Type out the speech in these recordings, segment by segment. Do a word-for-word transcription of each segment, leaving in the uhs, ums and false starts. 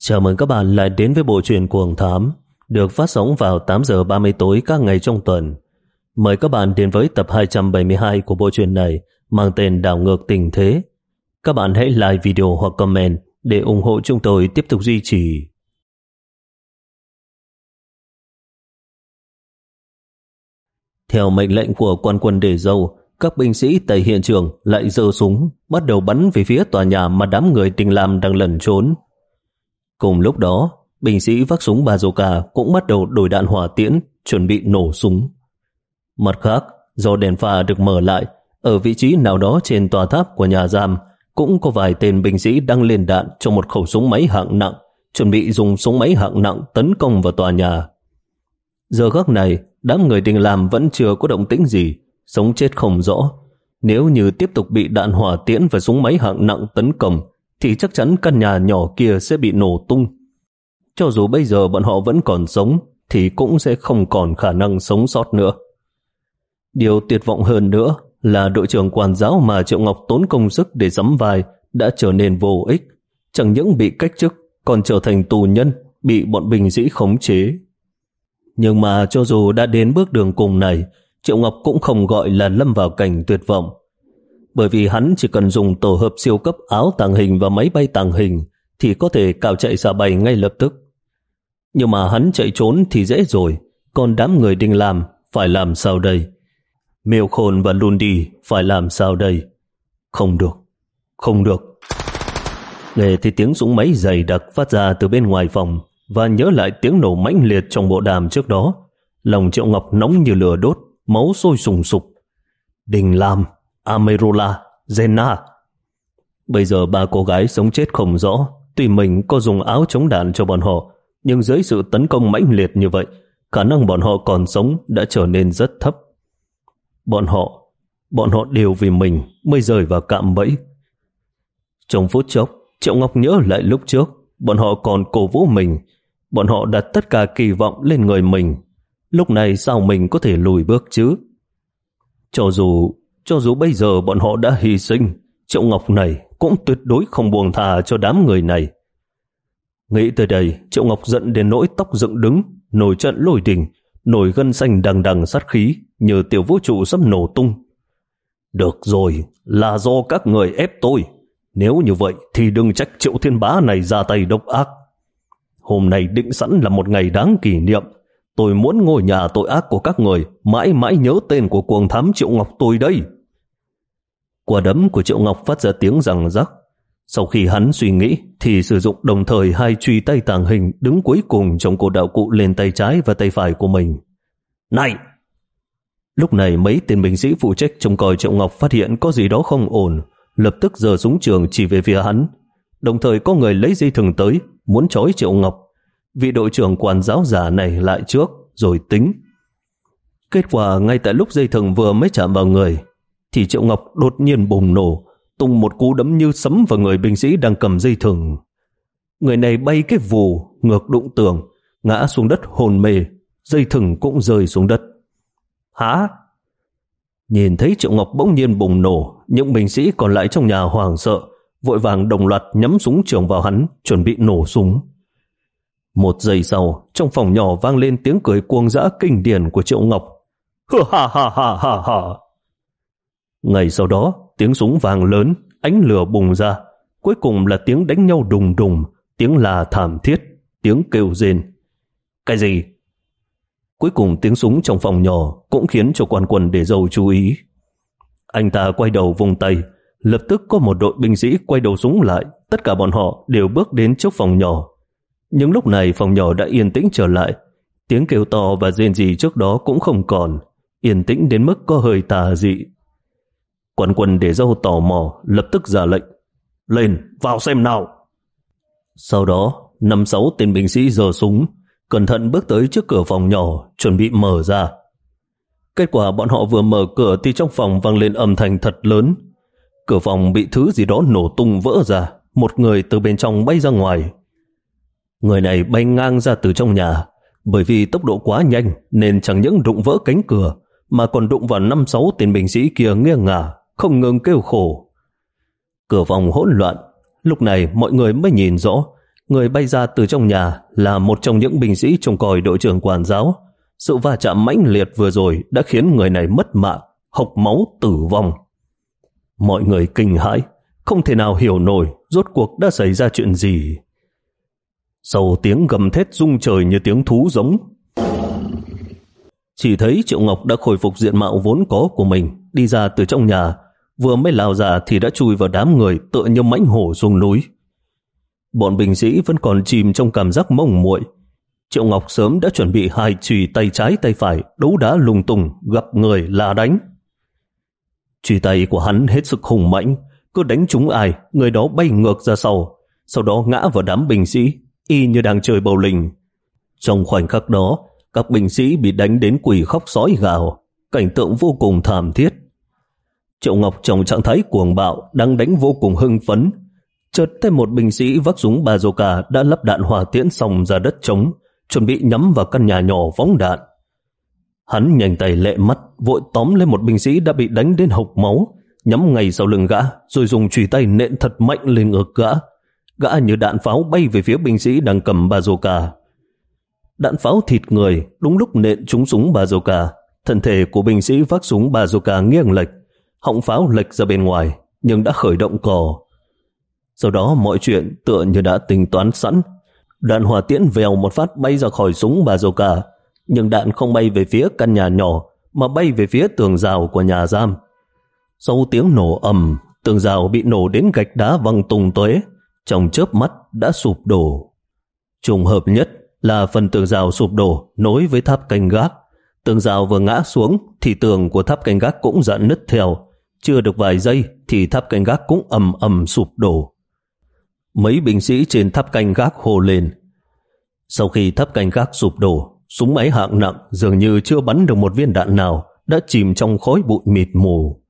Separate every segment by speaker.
Speaker 1: Chào mừng các bạn lại đến với bộ truyện Cuồng Thám, được phát sóng vào tám giờ ba mươi tối các ngày trong tuần. Mời các bạn đến với tập hai trăm bảy mươi hai của bộ truyện này, mang tên Đảo ngược tình thế. Các bạn hãy like video hoặc comment để ủng hộ chúng tôi tiếp tục duy trì. Theo mệnh lệnh của quan quân Đề Dâu, các binh sĩ tại hiện trường lại giơ súng, bắt đầu bắn về phía tòa nhà mà đám người Đình Lam đang lẩn trốn. Cùng lúc đó, binh sĩ vác súng bazooka cũng bắt đầu đổi đạn hỏa tiễn, chuẩn bị nổ súng. Mặt khác, do đèn pha được mở lại, ở vị trí nào đó trên tòa tháp của nhà giam, cũng có vài tên binh sĩ đang lên đạn cho một khẩu súng máy hạng nặng, chuẩn bị dùng súng máy hạng nặng tấn công vào tòa nhà. Giờ khắc này, đám người Đình Lam vẫn chưa có động tĩnh gì, sống chết không rõ. Nếu như tiếp tục bị đạn hỏa tiễn và súng máy hạng nặng tấn công, thì chắc chắn căn nhà nhỏ kia sẽ bị nổ tung. Cho dù bây giờ bọn họ vẫn còn sống, thì cũng sẽ không còn khả năng sống sót nữa. Điều tuyệt vọng hơn nữa là đội trưởng quản giáo mà Triệu Ngọc tốn công sức để sắm vai đã trở nên vô ích, chẳng những bị cách chức, còn trở thành tù nhân, bị bọn binh sĩ khống chế. Nhưng mà cho dù đã đến bước đường cùng này, Triệu Ngọc cũng không gọi là lâm vào cảnh tuyệt vọng. Bởi vì hắn chỉ cần dùng tổ hợp siêu cấp áo tàng hình và máy bay tàng hình thì có thể cào chạy xa bay ngay lập tức. Nhưng mà hắn chạy trốn thì dễ rồi, còn đám người Đình Lam phải làm sao đây? Miêu Khôn và Lundi phải làm sao đây? Không được, không được. Nghe thì tiếng súng máy dày đặc phát ra từ bên ngoài phòng và nhớ lại tiếng nổ mãnh liệt trong bộ đàm trước đó. Lòng Triệu Ngọc nóng như lửa đốt, máu sôi sùng sục. Đình Lam, Amerola, Zena. Bây giờ ba cô gái sống chết không rõ. Tuy mình có dùng áo chống đạn cho bọn họ, nhưng dưới sự tấn công mãnh liệt như vậy, khả năng bọn họ còn sống đã trở nên rất thấp. Bọn họ, bọn họ đều vì mình mới rơi vào cạm bẫy. Trong phút chốc, Triệu Ngọc nhớ lại lúc trước, bọn họ còn cổ vũ mình. Bọn họ đặt tất cả kỳ vọng lên người mình. Lúc này sao mình có thể lùi bước chứ? Cho dù Cho dù bây giờ bọn họ đã hy sinh, Triệu Ngọc này cũng tuyệt đối không buông thà cho đám người này. Nghĩ tới đây, Triệu Ngọc giận đến nỗi tóc dựng đứng, nổi trận lôi đình, nổi gân xanh đằng đằng sát khí, như tiểu vũ trụ sắp nổ tung. Được rồi, là do các người ép tôi. Nếu như vậy thì đừng trách Triệu Thiên Bá này ra tay độc ác. Hôm nay định sẵn là một ngày đáng kỷ niệm. Tôi muốn ngôi nhà tội ác của các người mãi mãi nhớ tên của cuồng thám Triệu Ngọc tôi đây. Quả đấm của Triệu Ngọc phát ra tiếng răng rắc. Sau khi hắn suy nghĩ thì sử dụng đồng thời hai chùy tay tàng hình đứng cuối cùng trong cổ đạo cụ lên tay trái và tay phải của mình. Này! Lúc này mấy tên binh sĩ phụ trách trông coi Triệu Ngọc phát hiện có gì đó không ổn, lập tức giơ súng trường chỉ về phía hắn. Đồng thời có người lấy dây thừng tới, muốn trói Triệu Ngọc. Vị đội trưởng quản giáo giả này lại trước, rồi tính. Kết quả ngay tại lúc dây thừng vừa mới chạm vào người, thì Triệu Ngọc đột nhiên bùng nổ, tung một cú đấm như sấm vào người binh sĩ đang cầm dây thừng. Người này bay cái vù, ngược đụng tường, ngã xuống đất hồn mê, dây thừng cũng rơi xuống đất. Hả? Nhìn thấy Triệu Ngọc bỗng nhiên bùng nổ, những binh sĩ còn lại trong nhà hoảng sợ, vội vàng đồng loạt nhắm súng trường vào hắn, chuẩn bị nổ súng. Một giây sau, trong phòng nhỏ vang lên tiếng cười cuồng dã kinh điển của Triệu Ngọc. Ha ha ha ha ha. Ngay sau đó, tiếng súng vang lớn, ánh lửa bùng ra. Cuối cùng là tiếng đánh nhau đùng đùng, tiếng là thảm thiết, tiếng kêu rên. Cái gì? Cuối cùng tiếng súng trong phòng nhỏ cũng khiến cho quan quân Đề Dâu chú ý. Anh ta quay đầu vung tay, lập tức có một đội binh sĩ quay đầu súng lại. Tất cả bọn họ đều bước đến trước phòng nhỏ. Nhưng lúc này phòng nhỏ đã yên tĩnh trở lại. Tiếng kêu to và rên rỉ trước đó cũng không còn, yên tĩnh đến mức có hơi tà dị. Quan quân Đề Dâu tò mò, lập tức ra lệnh. Lên, vào xem nào. Sau đó, năm sáu tên binh sĩ giơ súng, cẩn thận bước tới trước cửa phòng nhỏ, chuẩn bị mở ra. Kết quả bọn họ vừa mở cửa thì trong phòng vang lên âm thanh thật lớn. Cửa phòng bị thứ gì đó nổ tung vỡ ra, một người từ bên trong bay ra ngoài. Người này bay ngang ra từ trong nhà, bởi vì tốc độ quá nhanh nên chẳng những đụng vỡ cánh cửa, mà còn đụng vào năm sáu tên binh sĩ kia nghiêng ngả, không ngừng kêu khổ. Cửa phòng hỗn loạn, lúc này mọi người mới nhìn rõ, Người bay ra từ trong nhà là một trong những binh sĩ trông coi đội trưởng quản giáo. Sự va chạm mãnh liệt vừa rồi đã khiến người này mất mạng, hộc máu tử vong. Mọi người kinh hãi, không thể nào hiểu nổi rốt cuộc đã xảy ra chuyện gì. Sau tiếng gầm thét rung trời như tiếng thú giống, chỉ thấy Triệu Ngọc đã khôi phục diện mạo vốn có của mình, đi ra từ trong nhà, vừa mới lao ra thì đã chui vào đám người tựa như mãnh hổ xuống núi. Bọn binh sĩ vẫn còn chìm trong cảm giác mông muội. Triệu Ngọc sớm đã chuẩn bị hai chùy tay trái tay phải đấu đá lung tung, gặp người là đánh. Chùy tay của hắn hết sức hùng mãnh, cứ đánh trúng ai, người đó bay ngược ra sau, sau đó ngã vào đám binh sĩ, y như đang chơi bầu linh. Trong khoảnh khắc đó, các binh sĩ bị đánh đến quỷ khóc sói gào, cảnh tượng vô cùng thảm thiết. Triệu Ngọc trong trạng thái cuồng bạo đang đánh vô cùng hưng phấn, chợt thấy một binh sĩ vác súng bazooka đã lắp đạn hỏa tiễn xong ra đất trống, chuẩn bị nhắm vào căn nhà nhỏ phóng đạn. Hắn nhanh tay lẹ mắt, vội tóm lên một binh sĩ đã bị đánh đến hộc máu, nhắm ngay sau lưng gã, rồi dùng chùy tay nện thật mạnh lên ngực gã. Gã như đạn pháo bay về phía binh sĩ đang cầm bazooka. Đạn pháo thịt người đúng lúc nện trúng súng bazooka, thân thể của binh sĩ vác súng bazooka nghiêng lệch, họng pháo lệch ra bên ngoài, nhưng đã khởi động cò. Sau đó mọi chuyện tựa như đã tính toán sẵn. Đạn hỏa tiễn vèo một phát bay ra khỏi súng bazooka, nhưng đạn không bay về phía căn nhà nhỏ mà bay về phía tường rào của nhà giam. Sau tiếng nổ ầm, tường rào bị nổ đến gạch đá văng tung tóe, trong chớp mắt đã sụp đổ. Trùng hợp nhất là phần tường rào sụp đổ nối với tháp canh gác. Tường rào vừa ngã xuống thì tường của tháp canh gác cũng rạn nứt theo. Chưa được vài giây thì tháp canh gác cũng ầm ầm sụp đổ. Mấy binh sĩ trên tháp canh gác hô lên. Sau khi tháp canh gác sụp đổ, súng máy hạng nặng dường như chưa bắn được một viên đạn nào, đã chìm trong khói bụi mịt mù.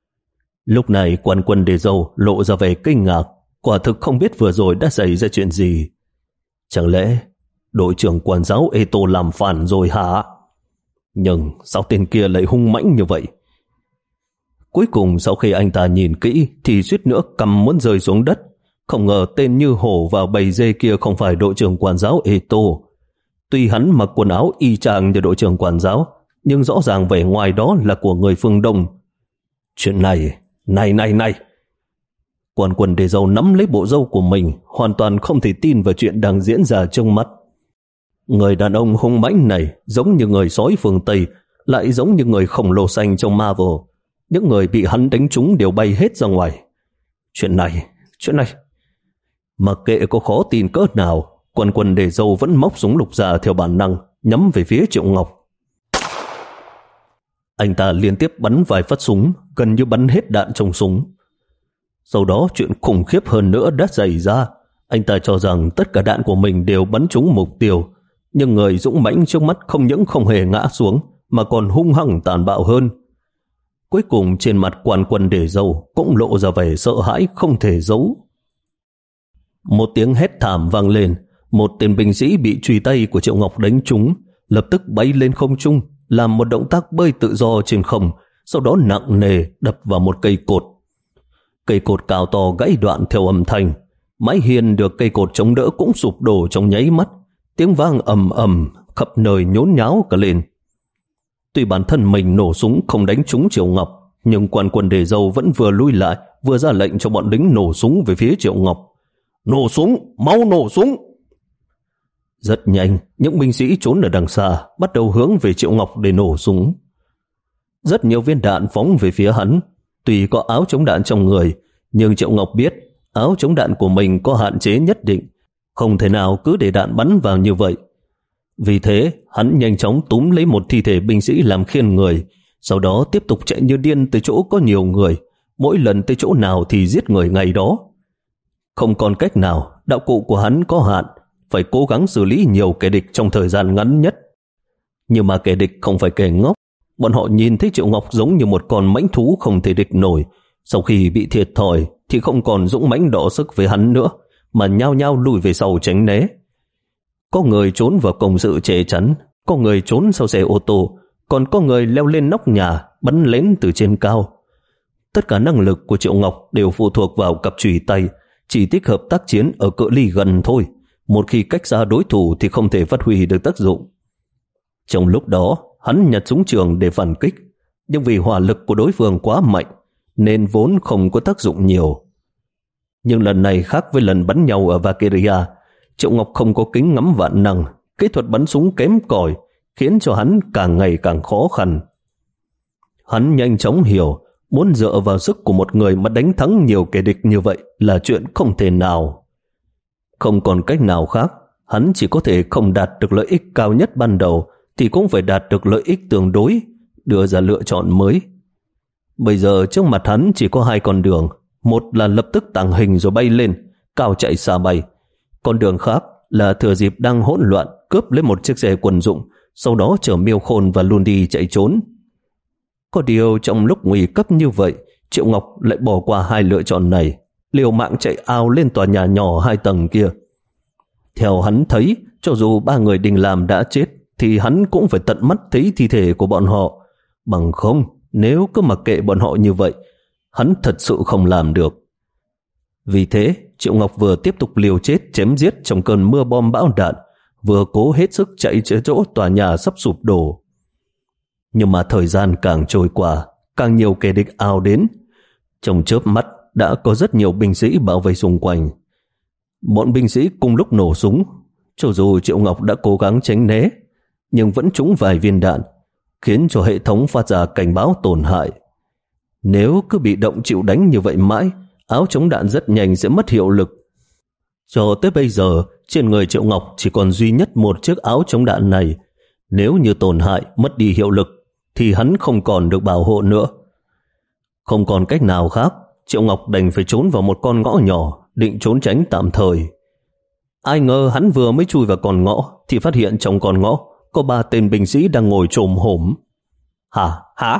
Speaker 1: Lúc này quan quân Đề Dâu lộ ra vẻ kinh ngạc, quả thực không biết vừa rồi đã xảy ra chuyện gì. Chẳng lẽ đội trưởng quản giáo Eto làm phản rồi hả? Nhưng sao tên kia lại hung mãnh như vậy? Cuối cùng sau khi anh ta nhìn kỹ thì suýt nữa cầm muốn rơi xuống đất. Không ngờ tên như hổ vào bầy dê kia không phải đội trưởng quản giáo Eto. Tuy hắn mặc quần áo y chang như đội trưởng quản giáo, nhưng rõ ràng vẻ ngoài đó là của người phương Đông. Chuyện này, này này này. Quan quân Đề Dâu nắm lấy bộ râu của mình, hoàn toàn không thể tin vào chuyện đang diễn ra trước mắt. Người đàn ông hung mãnh này giống như người sói phương Tây, lại giống như người khổng lồ xanh trong Marvel. Những người bị hắn đánh trúng đều bay hết ra ngoài. Chuyện này, chuyện này. Mặc kệ có khó tin cỡ nào, quan quân Đề Dâu vẫn móc súng lục ra theo bản năng, nhắm về phía Triệu Ngọc. Anh ta liên tiếp bắn vài phát súng, gần như bắn hết đạn trong súng. Sau đó chuyện khủng khiếp hơn nữa đã xảy ra. Anh ta cho rằng tất cả đạn của mình đều bắn trúng mục tiêu, nhưng người dũng mãnh trước mắt không những không hề ngã xuống, mà còn hung hăng tàn bạo hơn. Cuối cùng trên mặt quan quân Đề Dâu cũng lộ ra vẻ sợ hãi không thể giấu. Một tiếng hét thảm vang lên, một tên binh sĩ bị chùy tay của Triệu Ngọc đánh trúng, lập tức bay lên không trung, làm một động tác bơi tự do trên không, sau đó nặng nề đập vào một cây cột. Cây cột cao to gãy đoạn theo âm thanh, mái hiên được cây cột chống đỡ cũng sụp đổ trong nháy mắt, tiếng vang ầm ầm khắp nơi nhốn nháo cả lên. Tuy bản thân mình nổ súng không đánh trúng Triệu Ngọc, nhưng quan quân Đề Dâu vẫn vừa lui lại vừa ra lệnh cho bọn lính nổ súng về phía Triệu Ngọc. Nổ súng, mau nổ súng! Rất nhanh, những binh sĩ trốn ở đằng xa bắt đầu hướng về Triệu Ngọc để nổ súng. Rất nhiều viên đạn phóng về phía hắn. Tuy có áo chống đạn trong người, nhưng Triệu Ngọc biết áo chống đạn của mình có hạn chế nhất định, không thể nào cứ để đạn bắn vào như vậy. Vì thế, hắn nhanh chóng túm lấy một thi thể binh sĩ làm khiên người, sau đó tiếp tục chạy như điên tới chỗ có nhiều người, mỗi lần tới chỗ nào thì giết người ngay đó. Không còn cách nào, đạo cụ của hắn có hạn, phải cố gắng xử lý nhiều kẻ địch trong thời gian ngắn nhất. Nhưng mà kẻ địch không phải kẻ ngốc, bọn họ nhìn thấy Triệu Ngọc giống như một con mãnh thú không thể địch nổi. Sau khi bị thiệt thòi thì không còn dũng mãnh đọ sức với hắn nữa, mà nhao nhao lùi về sau tránh né. Có người trốn vào công sự che chắn, có người trốn sau xe ô tô, còn có người leo lên nóc nhà bắn lén từ trên cao. Tất cả năng lực của Triệu Ngọc đều phụ thuộc vào cặp chùy tay, chỉ thích hợp tác chiến ở cự ly gần thôi, một khi cách xa đối thủ thì không thể phát huy được tác dụng. Trong lúc đó, hắn nhặt súng trường để phản kích, nhưng vì hỏa lực của đối phương quá mạnh nên vốn không có tác dụng nhiều. Nhưng lần này khác với lần bắn nhau ở Valkyria, Triệu Ngọc không có kính ngắm vạn năng, kỹ thuật bắn súng kém cỏi khiến cho hắn càng ngày càng khó khăn. Hắn nhanh chóng hiểu, muốn dựa vào sức của một người mà đánh thắng nhiều kẻ địch như vậy là chuyện không thể nào. Không còn cách nào khác, hắn chỉ có thể không đạt được lợi ích cao nhất ban đầu thì cũng phải đạt được lợi ích tương đối, đưa ra lựa chọn mới. Bây giờ trước mặt hắn chỉ có hai con đường, một là lập tức tàng hình rồi bay lên, cao chạy xa bay. Con đường khác là thừa dịp đang hỗn loạn cướp lấy một chiếc xe quân dụng, sau đó chở Miêu Khôn và Lundi chạy trốn. Có điều trong lúc nguy cấp như vậy, Triệu Ngọc lại bỏ qua hai lựa chọn này, liều mạng chạy ao lên tòa nhà nhỏ hai tầng kia. Theo hắn thấy, cho dù ba người Đình Làm đã chết, thì hắn cũng phải tận mắt thấy thi thể của bọn họ. Bằng không, nếu cứ mặc kệ bọn họ như vậy, hắn thật sự không làm được. Vì thế, Triệu Ngọc vừa tiếp tục liều chết chém giết trong cơn mưa bom bão đạn, vừa cố hết sức chạy tới chỗ tòa nhà sắp sụp đổ. Nhưng mà thời gian càng trôi qua, càng nhiều kẻ địch ào đến. Trong chớp mắt đã có rất nhiều binh sĩ bảo vệ xung quanh. Bọn binh sĩ cùng lúc nổ súng, cho dù Triệu Ngọc đã cố gắng tránh né, nhưng vẫn trúng vài viên đạn, khiến cho hệ thống phát ra cảnh báo tổn hại. Nếu cứ bị động chịu đánh như vậy mãi, áo chống đạn rất nhanh sẽ mất hiệu lực. Cho tới bây giờ, trên người Triệu Ngọc chỉ còn duy nhất một chiếc áo chống đạn này. Nếu như tổn hại, mất đi hiệu lực, thì hắn không còn được bảo hộ nữa. Không còn cách nào khác, Triệu Ngọc đành phải trốn vào một con ngõ nhỏ, định trốn tránh tạm thời. Ai ngờ hắn vừa mới chui vào con ngõ, thì phát hiện trong con ngõ có ba tên binh sĩ đang ngồi chồm hổm. Hả? Hả?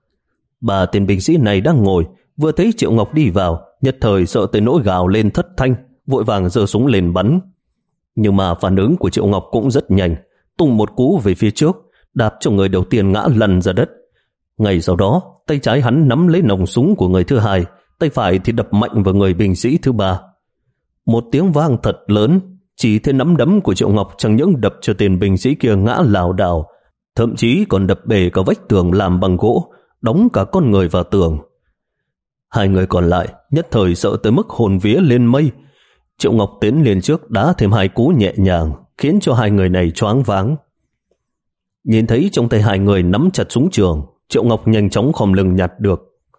Speaker 1: Ba tên binh sĩ này đang ngồi, vừa thấy Triệu Ngọc đi vào, nhất thời sợ tới nỗi gào lên thất thanh, vội vàng giơ súng lên bắn. Nhưng mà phản ứng của Triệu Ngọc cũng rất nhanh, tung một cú về phía trước, đạp cho người đầu tiên ngã lăn ra đất. Ngay sau đó, tay trái hắn nắm lấy nòng súng của người thứ hai, tay phải thì đập mạnh vào người binh sĩ thứ ba. Một tiếng vang thật lớn, chỉ thấy nắm đấm của Triệu Ngọc chẳng những đập cho tên binh sĩ kia ngã lảo đảo, thậm chí còn đập bể cả vách tường làm bằng gỗ, đóng cả con người vào tường. Hai người còn lại nhất thời sợ tới mức hồn vía lên mây. Triệu Ngọc tiến lên trước đá thêm hai cú nhẹ nhàng, khiến cho hai người này choáng váng. Nhìn thấy trong tay hai người nắm chặt súng trường, Triệu Ngọc nhanh chóng khom lưng nhặt được.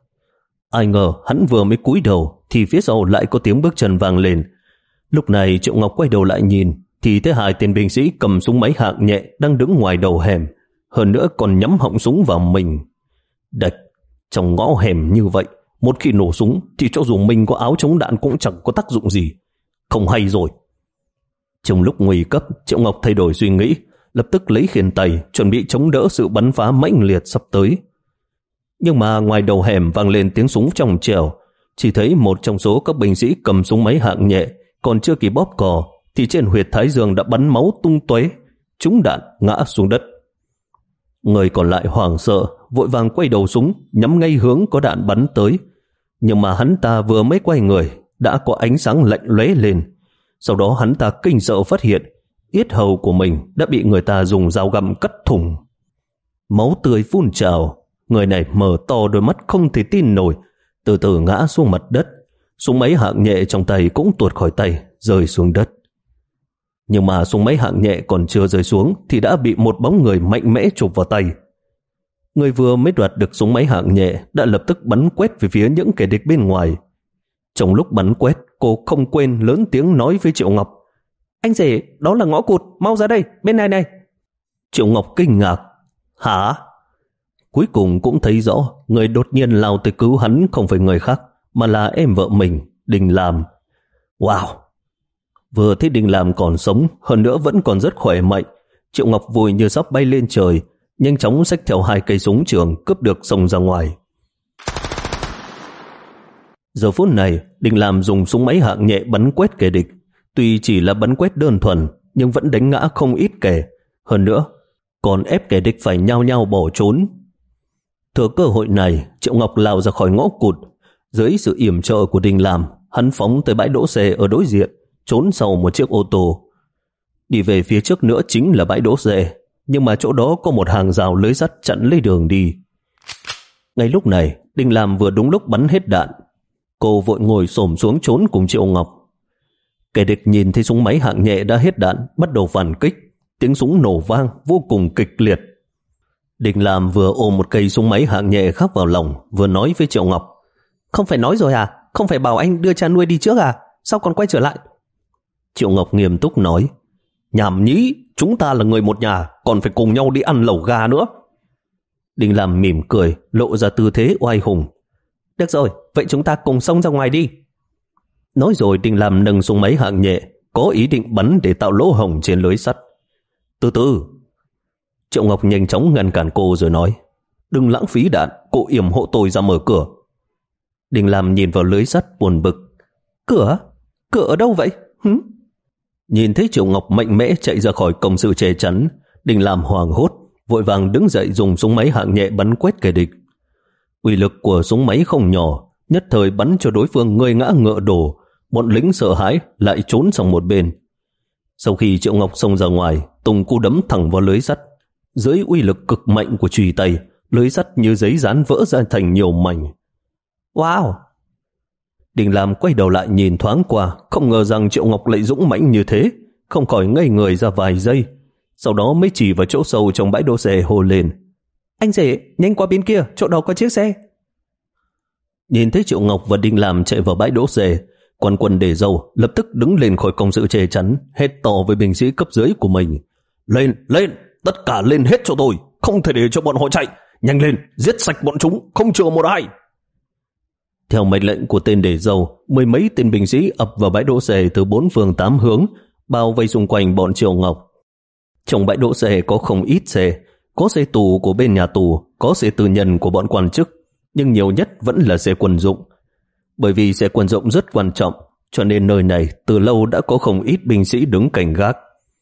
Speaker 1: Ai ngờ hắn vừa mới cúi đầu thì phía sau lại có tiếng bước chân vang lên. Lúc này Triệu Ngọc quay đầu lại nhìn thì thấy hai tên binh sĩ cầm súng máy hạng nhẹ đang đứng ngoài đầu hẻm, hơn nữa còn nhắm họng súng vào mình. Đạch, trong ngõ hẻm như vậy, một khi nổ súng thì cho dù mình có áo chống đạn cũng chẳng có tác dụng gì. Không hay rồi. Trong lúc nguy cấp, Triệu Ngọc thay đổi suy nghĩ, lập tức lấy khiên tay chuẩn bị chống đỡ sự bắn phá mãnh liệt sắp tới. Nhưng mà ngoài đầu hẻm vang lên tiếng súng trong trẻo, chỉ thấy một trong số các binh sĩ cầm súng máy hạng nhẹ còn chưa kịp bóp cò thì trên huyệt thái dương đã bắn máu tung tóe, trúng đạn ngã xuống đất. Người còn lại hoảng sợ, vội vàng quay đầu súng nhắm ngay hướng có đạn bắn tới. Nhưng mà hắn ta vừa mới quay người đã có ánh sáng lạnh lóe lên. Sau đó hắn ta kinh sợ phát hiện yết hầu của mình đã bị người ta dùng dao găm cắt thủng. Máu tươi phun trào, người này mở to đôi mắt không thể tin nổi, từ từ ngã xuống mặt đất. Súng máy hạng nhẹ trong tay cũng tuột khỏi tay, rơi xuống đất. Nhưng mà súng máy hạng nhẹ còn chưa rơi xuống thì đã bị một bóng người mạnh mẽ chụp vào tay. Người vừa mới đoạt được súng máy hạng nhẹ đã lập tức bắn quét về phía những kẻ địch bên ngoài. Trong lúc bắn quét, cô không quên lớn tiếng nói với Triệu Ngọc: Anh rể, đó là ngõ cụt, mau ra đây, bên này này. Triệu Ngọc kinh ngạc: Hả? Cuối cùng cũng thấy rõ, người đột nhiên lao tới cứu hắn không phải người khác, mà là em vợ mình, Đình Làm. Wow! Vừa thấy Đình Làm còn sống, hơn nữa vẫn còn rất khỏe mạnh, Triệu Ngọc vui như sắp bay lên trời, nhanh chóng xách theo hai cây súng trường cướp được xông ra ngoài. Giờ phút này, Đình Làm dùng súng máy hạng nhẹ bắn quét kẻ địch. Tuy chỉ là bắn quét đơn thuần, nhưng vẫn đánh ngã không ít kẻ. Hơn nữa, còn ép kẻ địch phải nhao nhao bỏ trốn. Thừa cơ hội này, Triệu Ngọc lao ra khỏi ngõ cụt. Dưới sự yểm trợ của Đình Làm, hắn phóng tới bãi đỗ xe ở đối diện, trốn sau một chiếc ô tô. Đi về phía trước nữa chính là bãi đỗ xe, nhưng mà chỗ đó có một hàng rào lưới sắt chặn lấy đường đi. Ngay lúc này, Đinh Lam vừa đúng lúc bắn hết đạn. Cô vội ngồi xổm xuống trốn cùng Triệu Ngọc. Kẻ địch nhìn thấy súng máy hạng nhẹ đã hết đạn, bắt đầu phản kích. Tiếng súng nổ vang vô cùng kịch liệt. Đinh Lam vừa ôm một cây súng máy hạng nhẹ khắc vào lòng, vừa nói với Triệu Ngọc: Không phải nói rồi à? Không phải bảo anh đưa cha nuôi đi trước à? Sao còn quay trở lại? Triệu Ngọc nghiêm túc nói: Nhảm nhí, chúng ta là người một nhà, còn phải cùng nhau đi ăn lẩu gà nữa. Đinh Lam mỉm cười, lộ ra tư thế oai hùng. Được rồi, vậy chúng ta cùng xông ra ngoài đi. Nói rồi Đinh Lam nâng súng máy hạng nhẹ, có ý định bắn để tạo lỗ hổng trên lưới sắt. Từ từ. Triệu Ngọc nhanh chóng ngăn cản cô rồi nói: Đừng lãng phí đạn, cô yểm hộ tôi ra mở cửa. Đinh Lam nhìn vào lưới sắt buồn bực. Cửa? Cửa ở đâu vậy? Hứ? Nhìn thấy Triệu Ngọc mạnh mẽ chạy ra khỏi công sự che chắn, Đinh Lam hoảng hốt, vội vàng đứng dậy dùng súng máy hạng nhẹ bắn quét kẻ địch. Uy lực của súng máy không nhỏ, nhất thời bắn cho đối phương người ngã ngựa đổ, bọn lính sợ hãi lại trốn sang một bên. Sau khi Triệu Ngọc xông ra ngoài, tung cú đấm thẳng vào lưới sắt. Dưới uy lực cực mạnh của chùy tay, lưới sắt như giấy dán vỡ ra thành nhiều mảnh. Wow! Đinh Lam quay đầu lại nhìn thoáng qua, không ngờ rằng Triệu Ngọc lại dũng mãnh như thế, không khỏi ngây người ra vài giây. Sau đó mới chỉ vào chỗ sâu trong bãi đỗ xe hô lên: Anh rể, nhanh qua bên kia, chỗ đó có chiếc xe. Nhìn thấy Triệu Ngọc và Đinh Lam chạy vào bãi đỗ xe, Quan Quân để dâu lập tức đứng lên khỏi công sự che chắn, hét to với binh sĩ cấp dưới của mình: Lên, lên, tất cả lên hết cho tôi, không thể để cho bọn họ chạy, nhanh lên, giết sạch bọn chúng, không chừa một ai. Theo mệnh lệnh của tên để dâu, mười mấy tên binh sĩ ập vào bãi đỗ xe từ bốn phương tám hướng, bao vây xung quanh bọn Triệu Ngọc. Trong bãi đỗ xe có không ít xe, có xe tù của bên nhà tù, có xe tư nhân của bọn quan chức, nhưng nhiều nhất vẫn là xe quân dụng. Bởi vì xe quân dụng rất quan trọng, cho nên nơi này từ lâu đã có không ít binh sĩ đứng cảnh gác.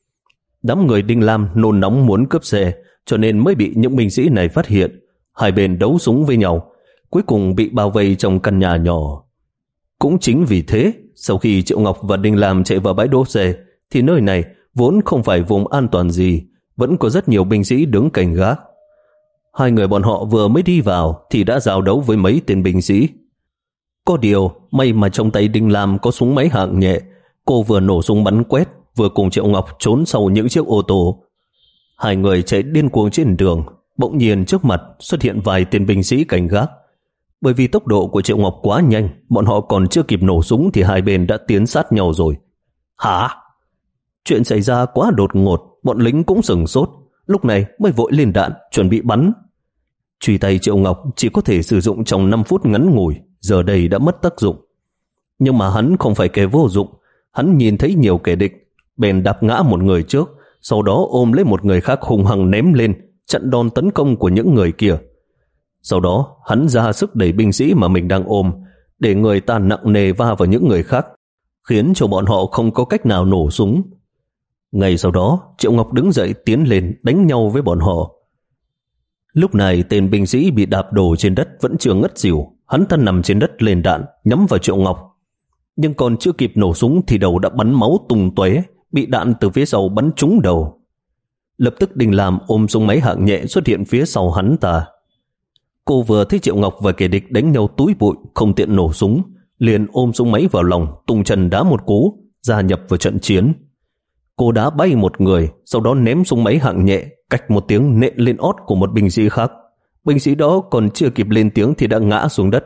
Speaker 1: Đám người Đinh Lam nôn nóng muốn cướp xe, cho nên mới bị những binh sĩ này phát hiện. Hai bên đấu súng với nhau, cuối cùng bị bao vây trong căn nhà nhỏ. Cũng chính vì thế, sau khi Triệu Ngọc và Đinh Lam chạy vào bãi đỗ xe, thì nơi này vốn không phải vùng an toàn gì, vẫn có rất nhiều binh sĩ đứng cảnh gác. Hai người bọn họ vừa mới đi vào thì đã giao đấu với mấy tên binh sĩ. Có điều, may mà trong tay Đinh Lam có súng máy hạng nhẹ, cô vừa nổ súng bắn quét, vừa cùng Triệu Ngọc trốn sau những chiếc ô tô. Hai người chạy điên cuồng trên đường, bỗng nhiên trước mặt xuất hiện vài tên binh sĩ cảnh gác. Bởi vì tốc độ của Triệu Ngọc quá nhanh, bọn họ còn chưa kịp nổ súng thì hai bên đã tiến sát nhau rồi. Hả? Chuyện xảy ra quá đột ngột, bọn lính cũng sửng sốt, lúc này mới vội lên đạn, chuẩn bị bắn. Chùy tay Triệu Ngọc chỉ có thể sử dụng trong năm phút ngắn ngủi, giờ đây đã mất tác dụng. Nhưng mà hắn không phải kẻ vô dụng, hắn nhìn thấy nhiều kẻ địch, bèn đạp ngã một người trước, sau đó ôm lấy một người khác hùng hăng ném lên, chặn đòn tấn công của những người kia. Sau đó, hắn ra sức đẩy binh sĩ mà mình đang ôm, để người ta nặng nề va vào những người khác, khiến cho bọn họ không có cách nào nổ súng. Ngay sau đó, Triệu Ngọc đứng dậy tiến lên đánh nhau với bọn họ. Lúc này tên binh sĩ bị đạp đổ trên đất vẫn chưa ngất xỉu, hắn ta nằm trên đất lên đạn, nhắm vào Triệu Ngọc. Nhưng còn chưa kịp nổ súng thì đầu đã bắn máu tung tóe, bị đạn từ phía sau bắn trúng đầu. Lập tức Đinh Lam ôm súng máy hạng nhẹ xuất hiện phía sau hắn ta. Cô vừa thấy Triệu Ngọc và kẻ địch đánh nhau túi bụi, không tiện nổ súng, liền ôm súng máy vào lòng, tung chân đá một cú, gia nhập vào trận chiến. Cô đá bay một người, sau đó ném súng máy hạng nhẹ, cạch một tiếng nện lên ót của một binh sĩ khác. Binh sĩ đó còn chưa kịp lên tiếng thì đã ngã xuống đất.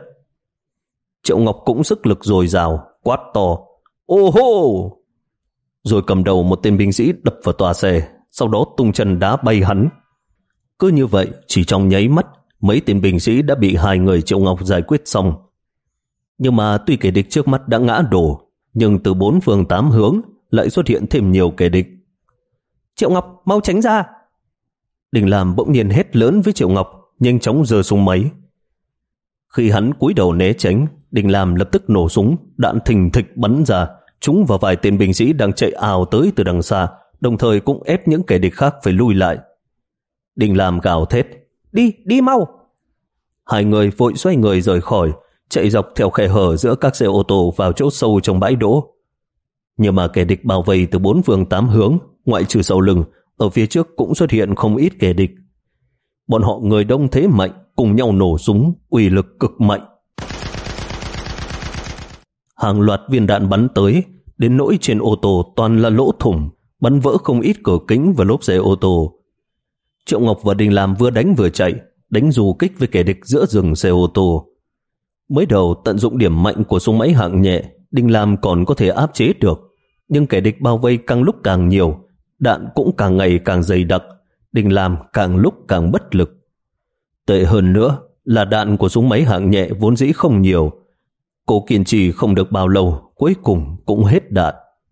Speaker 1: Triệu Ngọc cũng sức lực dồi dào, quát to: Ô hô! Rồi cầm đầu một tên binh sĩ đập vào toa xe, sau đó tung chân đá bay hắn. Cứ như vậy, chỉ trong nháy mắt, mấy tên binh sĩ đã bị hai người Triệu Ngọc giải quyết xong. Nhưng mà tuy kẻ địch trước mắt đã ngã đổ, nhưng từ bốn phương tám hướng lại xuất hiện thêm nhiều kẻ địch. Triệu Ngọc, mau tránh ra! Đinh Lam bỗng nhiên hét lớn với Triệu Ngọc, nhanh chóng giơ súng máy. Khi hắn cúi đầu né tránh, Đinh Lam lập tức nổ súng, đạn thình thịch bắn ra, trúng vào vài tên binh sĩ đang chạy ào tới từ đằng xa, đồng thời cũng ép những kẻ địch khác phải lui lại. Đinh Lam gào thét: Đi, đi mau! Hai người vội xoay người rời khỏi, chạy dọc theo khe hở giữa các xe ô tô vào chỗ sâu trong bãi đỗ. Nhưng mà kẻ địch bao vây từ bốn phương tám hướng, ngoại trừ sau lưng, ở phía trước cũng xuất hiện không ít kẻ địch. Bọn họ người đông thế mạnh, cùng nhau nổ súng, uy lực cực mạnh. Hàng loạt viên đạn bắn tới, đến nỗi trên ô tô toàn là lỗ thủng, bắn vỡ không ít cửa kính và lốp xe ô tô. Triệu Ngọc và Đình Lam vừa đánh vừa chạy, đánh du kích với kẻ địch giữa rừng xe ô tô. Mới đầu tận dụng điểm mạnh của súng máy hạng nhẹ, Đình Lam còn có thể áp chế được, nhưng kẻ địch bao vây càng lúc càng nhiều, đạn cũng càng ngày càng dày đặc, Đình Lam càng lúc càng bất lực. Tệ hơn nữa là đạn của súng máy hạng nhẹ vốn dĩ không nhiều. Cô kiên trì không được bao lâu, cuối cùng cũng hết đạn.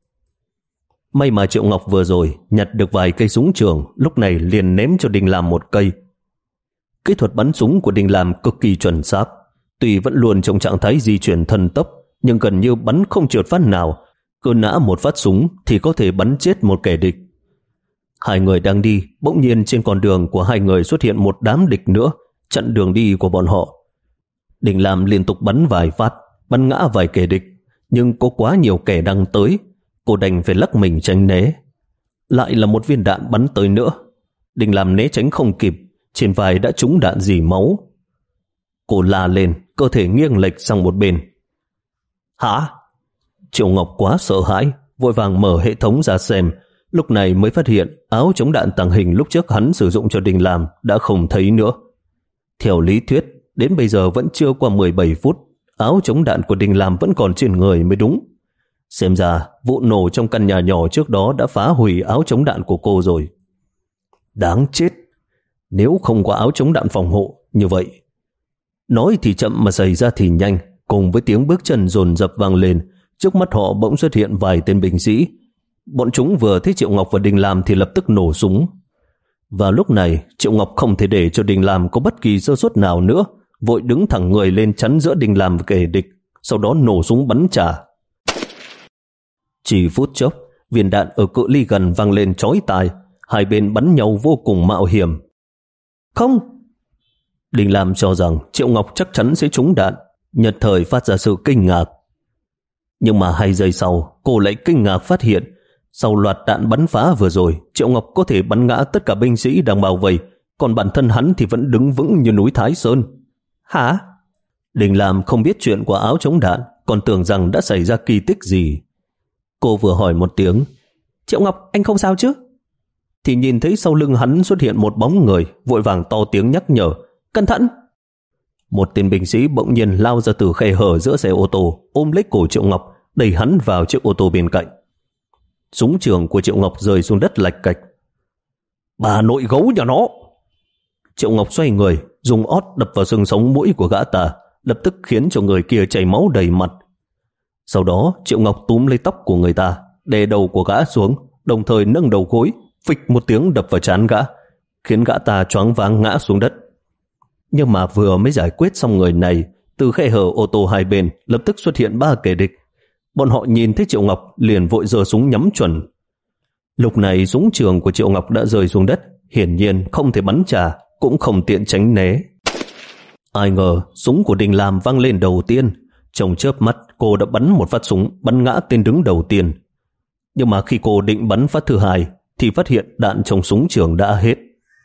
Speaker 1: May mà Triệu Ngọc vừa rồi nhặt được vài cây súng trường, lúc này liền ném cho Đình Lam một cây. Kỹ thuật bắn súng của Đình Lam cực kỳ chuẩn xác, tuy vẫn luôn trong trạng thái di chuyển thần tốc, nhưng gần như bắn không trượt phát nào, cứ nã một phát súng thì có thể bắn chết một kẻ địch. Hai người đang đi, bỗng nhiên trên con đường của hai người xuất hiện một đám địch nữa, chặn đường đi của bọn họ. Đình Lam liên tục bắn vài phát, bắn ngã vài kẻ địch, nhưng có quá nhiều kẻ đang tới, cô đành phải lắc mình tránh né. Lại là một viên đạn bắn tới nữa, Đình Lam né tránh không kịp, trên vai đã trúng đạn rỉ máu. Cô la lên, cơ thể nghiêng lệch sang một bên. Hả? Triệu Ngọc quá sợ hãi, vội vàng mở hệ thống ra xem, lúc này mới phát hiện áo chống đạn tàng hình lúc trước hắn sử dụng cho Đình Lam đã không thấy nữa. Theo lý thuyết, đến bây giờ vẫn chưa qua mười bảy phút, áo chống đạn của Đình Lam vẫn còn trên người mới đúng. Xem ra vụ nổ trong căn nhà nhỏ trước đó đã phá hủy áo chống đạn của cô rồi. Đáng chết, nếu không có áo chống đạn phòng hộ như vậy. Nói thì chậm mà xảy ra thì nhanh, cùng với tiếng bước chân dồn dập vang lên, trước mắt họ bỗng xuất hiện vài tên binh sĩ. Bọn chúng vừa thấy Triệu Ngọc và Đình Lam thì lập tức nổ súng. Và lúc này Triệu Ngọc không thể để cho Đình Lam có bất kỳ sơ suất nào nữa, vội đứng thẳng người lên chắn giữa Đình Lam và kẻ địch, sau đó nổ súng bắn trả. Chỉ phút chốc, viên đạn ở cự ly gần vang lên chói tai, hai bên bắn nhau vô cùng mạo hiểm. Không! Đình Lam cho rằng Triệu Ngọc chắc chắn sẽ trúng đạn, nhất thời phát ra sự kinh ngạc. Nhưng mà hai giây sau, cô lại kinh ngạc phát hiện, sau loạt đạn bắn phá vừa rồi, Triệu Ngọc có thể bắn ngã tất cả binh sĩ đang bao vây, còn bản thân hắn thì vẫn đứng vững như núi Thái Sơn. Hả? Đình Lam không biết chuyện của áo chống đạn, còn tưởng rằng đã xảy ra kỳ tích gì. Cô vừa hỏi một tiếng, Triệu Ngọc, anh không sao chứ? Thì nhìn thấy sau lưng hắn xuất hiện một bóng người, vội vàng to tiếng nhắc nhở, cẩn thận! Một tên binh sĩ bỗng nhiên lao ra từ khe hở giữa xe ô tô, ôm lấy cổ Triệu Ngọc, đẩy hắn vào chiếc ô tô bên cạnh. Súng trường của Triệu Ngọc rơi xuống đất lạch cạch. Bà nội gấu nhà nó! Triệu Ngọc xoay người, dùng ót đập vào xương sống mũi của gã ta, lập tức khiến cho người kia chảy máu đầy mặt. Sau đó Triệu Ngọc túm lấy tóc của người ta, đè đầu của gã xuống, đồng thời nâng đầu gối, phịch một tiếng đập vào trán gã, khiến gã ta choáng váng ngã xuống đất. Nhưng mà vừa mới giải quyết xong người này, từ khe hở ô tô hai bên lập tức xuất hiện ba kẻ địch. Bọn họ nhìn thấy Triệu Ngọc liền vội giơ súng nhắm chuẩn. Lúc này súng trường của Triệu Ngọc đã rơi xuống đất, hiển nhiên không thể bắn trả, cũng không tiện tránh né. Ai ngờ súng của Đình Lam vang lên đầu tiên, trong chớp mắt cô đã bắn một phát súng bắn ngã tên đứng đầu tiên. Nhưng mà khi cô định bắn phát thứ hai thì phát hiện đạn trong súng trường đã hết.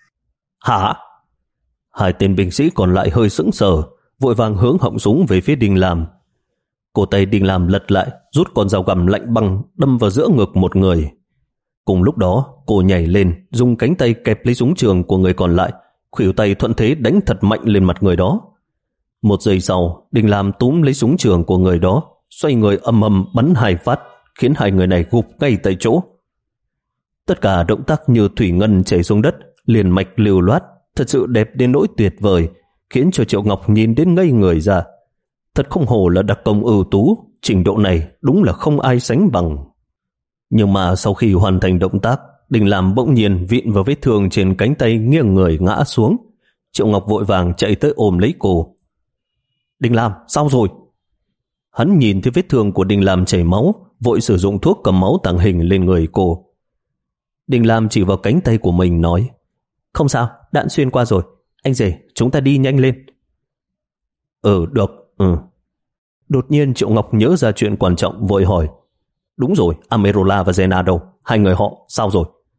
Speaker 1: Hả? Hai tên binh sĩ còn lại hơi sững sờ, vội vàng hướng họng súng về phía Đình Lam. Cổ tay Đình Lam lật lại, rút con dao găm lạnh băng đâm vào giữa ngực một người. Cùng lúc đó cô nhảy lên, dùng cánh tay kẹp lấy súng trường của người còn lại, khuỷu tay thuận thế đánh thật mạnh lên mặt người đó. Một giây sau, Đình Lam túm lấy súng trường của người đó, xoay người ầm ầm bắn hai phát, khiến hai người này gục ngay tại chỗ. Tất cả động tác như thủy ngân chảy xuống đất, liền mạch lưu loát, thật sự đẹp đến nỗi tuyệt vời, khiến cho Triệu Ngọc nhìn đến ngây người ra. Thật không hổ là đặc công ưu tú, trình độ này đúng là không ai sánh bằng. Nhưng mà sau khi hoàn thành động tác, Đình Lam bỗng nhiên vịn vào vết thương trên cánh tay, nghiêng người ngã xuống. Triệu Ngọc vội vàng chạy tới ôm lấy cô. Đình Lam, sao rồi? Hắn nhìn thấy vết thương của Đình Lam chảy máu, vội sử dụng thuốc cầm máu tàng hình lên người cô. Đình Lam chỉ vào cánh tay của mình nói, không sao, đạn xuyên qua rồi. Anh rể, chúng ta đi nhanh lên. Ừ, được, ừ. Đột nhiên Triệu Ngọc nhớ ra chuyện quan trọng, vội hỏi, đúng rồi, Amerola và Zena đâu? Hai người họ, sao rồi?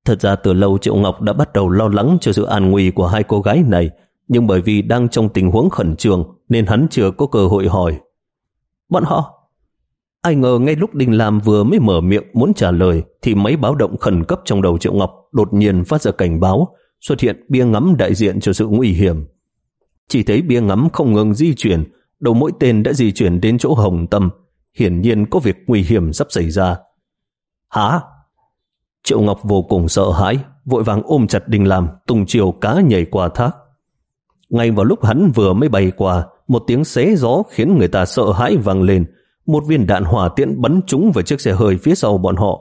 Speaker 1: Thật ra từ lâu Triệu Ngọc đã bắt đầu lo lắng cho sự an nguy của hai cô gái này, nhưng bởi vì đang trong tình huống khẩn trương nên hắn chưa có cơ hội hỏi. Bọn họ? Ai ngờ ngay lúc Đình Lam vừa mới mở miệng muốn trả lời thì máy báo động khẩn cấp trong đầu Triệu Ngọc đột nhiên phát ra cảnh báo, xuất hiện bia ngắm đại diện cho sự nguy hiểm. Chỉ thấy bia ngắm không ngừng di chuyển, đầu mỗi tên đã di chuyển đến chỗ Hồng Tâm, hiển nhiên có việc nguy hiểm sắp xảy ra. Hả? Triệu Ngọc vô cùng sợ hãi, vội vàng ôm chặt Đình Lam, tung chiều cá nhảy qua thác. Ngay vào lúc hắn vừa mới bay qua, một tiếng xé gió khiến người ta sợ hãi vang lên. Một viên đạn hỏa tiễn bắn trúng vào chiếc xe hơi phía sau bọn họ.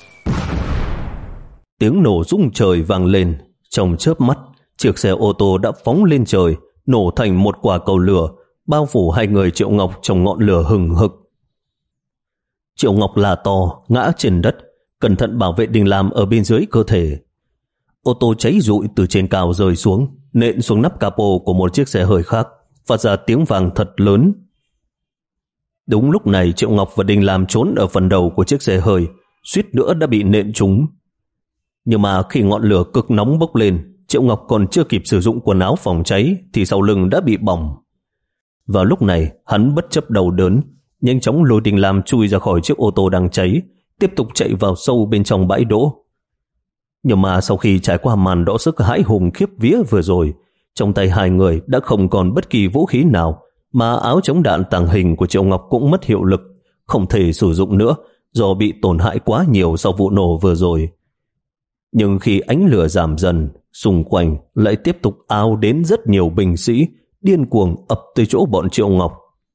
Speaker 1: Tiếng nổ rung trời vang lên. Trong chớp mắt, chiếc xe ô tô đã phóng lên trời, nổ thành một quả cầu lửa, bao phủ hai người Triệu Ngọc trong ngọn lửa hừng hực. Triệu Ngọc là to, ngã trên đất, cẩn thận bảo vệ Đình Lam ở bên dưới cơ thể. Ô tô cháy rụi từ trên cao rơi xuống, nện xuống nắp capo của một chiếc xe hơi khác, phát ra tiếng vang thật lớn. Đúng lúc này Triệu Ngọc và Đình Lam trốn ở phần đầu của chiếc xe hơi, suýt nữa đã bị nện trúng. Nhưng mà khi ngọn lửa cực nóng bốc lên, Triệu Ngọc còn chưa kịp sử dụng quần áo phòng cháy thì sau lưng đã bị bỏng. Vào lúc này hắn bất chấp đau đớn, nhanh chóng lôi Đình Lam chui ra khỏi chiếc ô tô đang cháy, tiếp tục chạy vào sâu bên trong bãi đỗ. Nhưng mà sau khi trải qua màn đọ sức hãi hùng khiếp vía vừa rồi, trong tay hai người đã không còn bất kỳ vũ khí nào, mà áo chống đạn tàng hình của Triệu Ngọc cũng mất hiệu lực, không thể sử dụng nữa do bị tổn hại quá nhiều sau vụ nổ vừa rồi. Nhưng khi ánh lửa giảm dần, xung quanh lại tiếp tục ào đến rất nhiều binh sĩ, điên cuồng ập tới chỗ bọn Triệu Ngọc.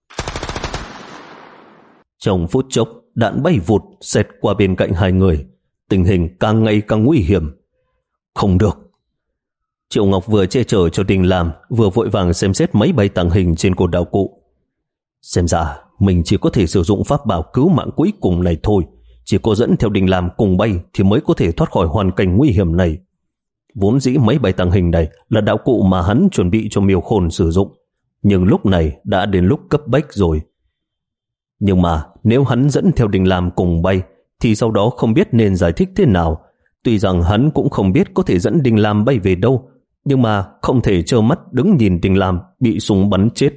Speaker 1: Trong phút chốc, đạn bay vụt xẹt qua bên cạnh hai người, tình hình càng ngày càng nguy hiểm. Không được. Triệu Ngọc vừa che chở cho Đình Lam, vừa vội vàng xem xét máy bay tàng hình trên cột đạo cụ. Xem ra mình chỉ có thể sử dụng pháp bảo cứu mạng cuối cùng này thôi. Chỉ có dẫn theo Đình Lam cùng bay thì mới có thể thoát khỏi hoàn cảnh nguy hiểm này. Vốn dĩ máy bay tàng hình này là đạo cụ mà hắn chuẩn bị cho Miêu Khôn sử dụng, nhưng lúc này đã đến lúc cấp bách rồi. Nhưng mà nếu hắn dẫn theo Đình Lam cùng bay thì sau đó không biết nên giải thích thế nào. Tuy rằng hắn cũng không biết có thể dẫn Đình Lam bay về đâu, nhưng mà không thể trơ mắt đứng nhìn Đình Lam bị súng bắn chết.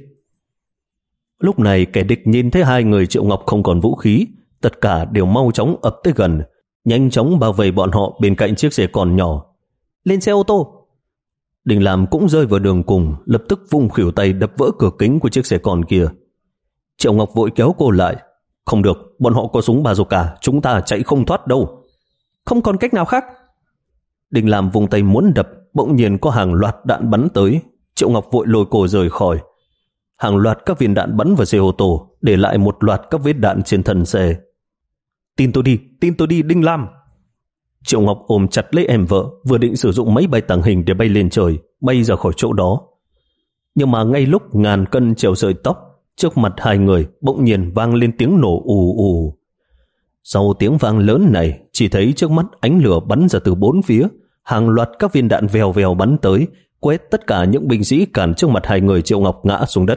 Speaker 1: Lúc này kẻ địch nhìn thấy hai người Triệu Ngọc không còn vũ khí, tất cả đều mau chóng ập tới gần, nhanh chóng bao vây bọn họ bên cạnh chiếc xe con nhỏ. Lên xe ô tô! Đình Lam cũng rơi vào đường cùng, lập tức vung khuỷu tay đập vỡ cửa kính của chiếc xe con kia. Triệu Ngọc vội kéo cô lại. Không được, bọn họ có súng bazooka, chúng ta chạy không thoát đâu. Không còn cách nào khác. Đình Lam vùng tay muốn đập, bỗng nhiên có hàng loạt đạn bắn tới. Triệu Ngọc vội lôi cô rời khỏi. Hàng loạt các viên đạn bắn vào xe ô tô, để lại một loạt các vết đạn trên thân xe. Tin tôi đi, tin tôi đi Đình Lam. Triệu Ngọc ôm chặt lấy em vợ, vừa định sử dụng máy bay tàng hình để bay lên trời, bay ra khỏi chỗ đó. Nhưng mà ngay lúc ngàn cân treo sợi tóc, trước mặt hai người bỗng nhiên vang lên tiếng nổ ù ù. Sau tiếng vang lớn này, chỉ thấy trước mắt ánh lửa bắn ra từ bốn phía, hàng loạt các viên đạn vèo vèo bắn tới, quét tất cả những binh sĩ cản trước mặt hai người Triệu Ngọc ngã xuống đất.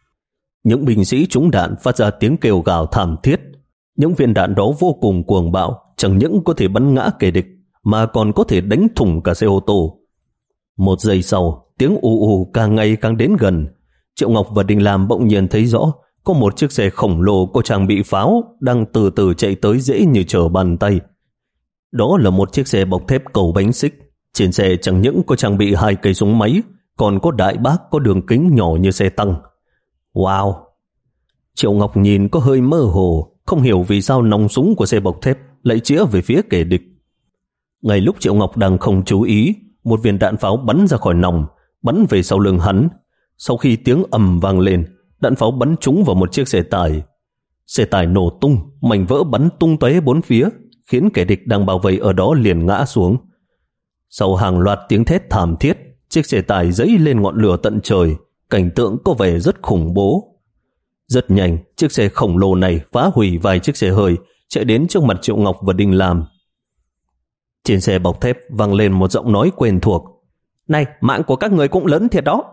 Speaker 1: Những binh sĩ trúng đạn phát ra tiếng kêu gào thảm thiết. Những viên đạn đó vô cùng cuồng bạo, chẳng những có thể bắn ngã kẻ địch, mà còn có thể đánh thủng cả xe ô tô. Một giây sau, tiếng ù ù càng ngày càng đến gần. Triệu Ngọc và Đình Lam bỗng nhiên thấy rõ có một chiếc xe khổng lồ có trang bị pháo đang từ từ chạy tới dễ như trở bàn tay. Đó là một chiếc xe bọc thép cầu bánh xích. Trên xe chẳng những có trang bị hai cây súng máy, còn có đại bác có đường kính nhỏ như xe tăng. Wow! Triệu Ngọc nhìn có hơi mơ hồ, không hiểu vì sao nòng súng của xe bọc thép lại chĩa về phía kẻ địch. Ngay lúc Triệu Ngọc đang không chú ý, một viên đạn pháo bắn ra khỏi nòng, bắn về sau lưng hắn. Sau khi tiếng ầm vang lên, đạn pháo bắn trúng vào một chiếc xe tải. Xe tải nổ tung, mảnh vỡ bắn tung tóe bốn phía, khiến kẻ địch đang bao vây ở đó liền ngã xuống. Sau hàng loạt tiếng thét thảm thiết, chiếc xe tải dấy lên ngọn lửa tận trời, cảnh tượng có vẻ rất khủng bố. Rất nhanh, chiếc xe khổng lồ này phá hủy vài chiếc xe hơi, chạy đến trước mặt Triệu Ngọc và Đình Lam. Trên xe bọc thép vang lên một giọng nói quen thuộc. Này, mạng của các người cũng lớn thiệt đó.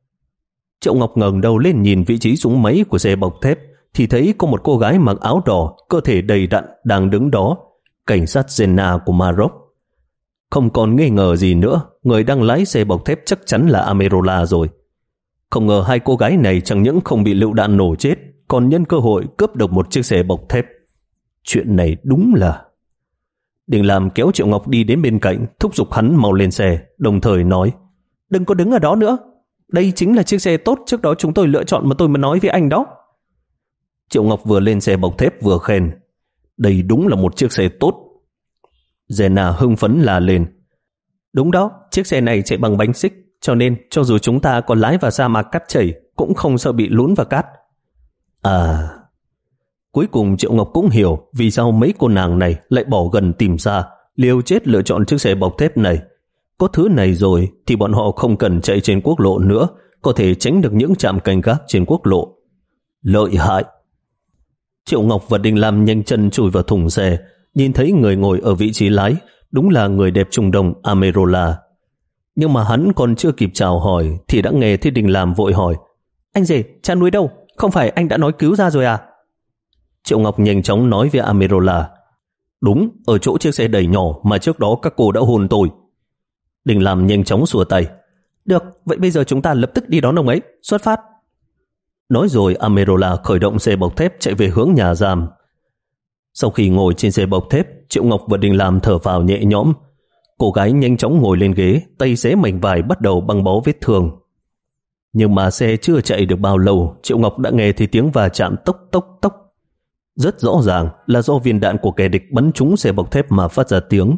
Speaker 1: Triệu Ngọc ngẩng đầu lên nhìn vị trí súng máy của xe bọc thép, thì thấy có một cô gái mặc áo đỏ, cơ thể đầy đặn đang đứng đó, cảnh sát Jenna của Maroc. Không còn nghi ngờ gì nữa, người đang lái xe bọc thép chắc chắn là Amerola rồi. Không ngờ hai cô gái này chẳng những không bị lựu đạn nổ chết, còn nhân cơ hội cướp được một chiếc xe bọc thép. Chuyện này đúng là... Đình Lam kéo Triệu Ngọc đi đến bên cạnh, thúc giục hắn mau lên xe, đồng thời nói: đừng có đứng ở đó nữa. Đây chính là chiếc xe tốt trước đó chúng tôi lựa chọn mà tôi mới nói với anh đó. Triệu Ngọc vừa lên xe bọc thép vừa khen: đây đúng là một chiếc xe tốt. Jenna hưng phấn la lên: đúng đó, chiếc xe này chạy bằng bánh xích, cho nên cho dù chúng ta có lái vào sa mạc cát chảy cũng không sợ bị lún vào cát. À... Cuối cùng Triệu Ngọc cũng hiểu vì sao mấy cô nàng này lại bỏ gần tìm xa, liều chết lựa chọn chiếc xe bọc thép này. Có thứ này rồi thì bọn họ không cần chạy trên quốc lộ nữa, có thể tránh được những trạm canh gác trên quốc lộ. Lợi hại! Triệu Ngọc và Đình Lam nhanh chân chui vào thùng xe, nhìn thấy người ngồi ở vị trí lái, đúng là người đẹp Trung Đông Amerola. Nhưng mà hắn còn chưa kịp chào hỏi thì đã nghe thấy Đình Lam vội hỏi: anh rể, cha nuôi đâu? Không phải anh đã nói cứu ra rồi à? Triệu Ngọc nhanh chóng nói với Amerola: đúng, ở chỗ chiếc xe đẩy nhỏ mà trước đó các cô đã hôn tôi. Đình Lam nhanh chóng xua tay: được, vậy bây giờ chúng ta lập tức đi đón ông ấy, xuất phát. Nói rồi Amerola khởi động xe bọc thép chạy về hướng nhà giam. Sau khi ngồi trên xe bọc thép, Triệu Ngọc và Đình Lam thở phào nhẹ nhõm. Cô gái nhanh chóng ngồi lên ghế, tay xé mảnh vải bắt đầu băng bó vết thương. Nhưng mà xe chưa chạy được bao lâu, Triệu Ngọc đã nghe thấy tiếng va chạm tốc tốc tốc. Rất rõ ràng là do viên đạn của kẻ địch bắn trúng xe bọc thép mà phát ra tiếng.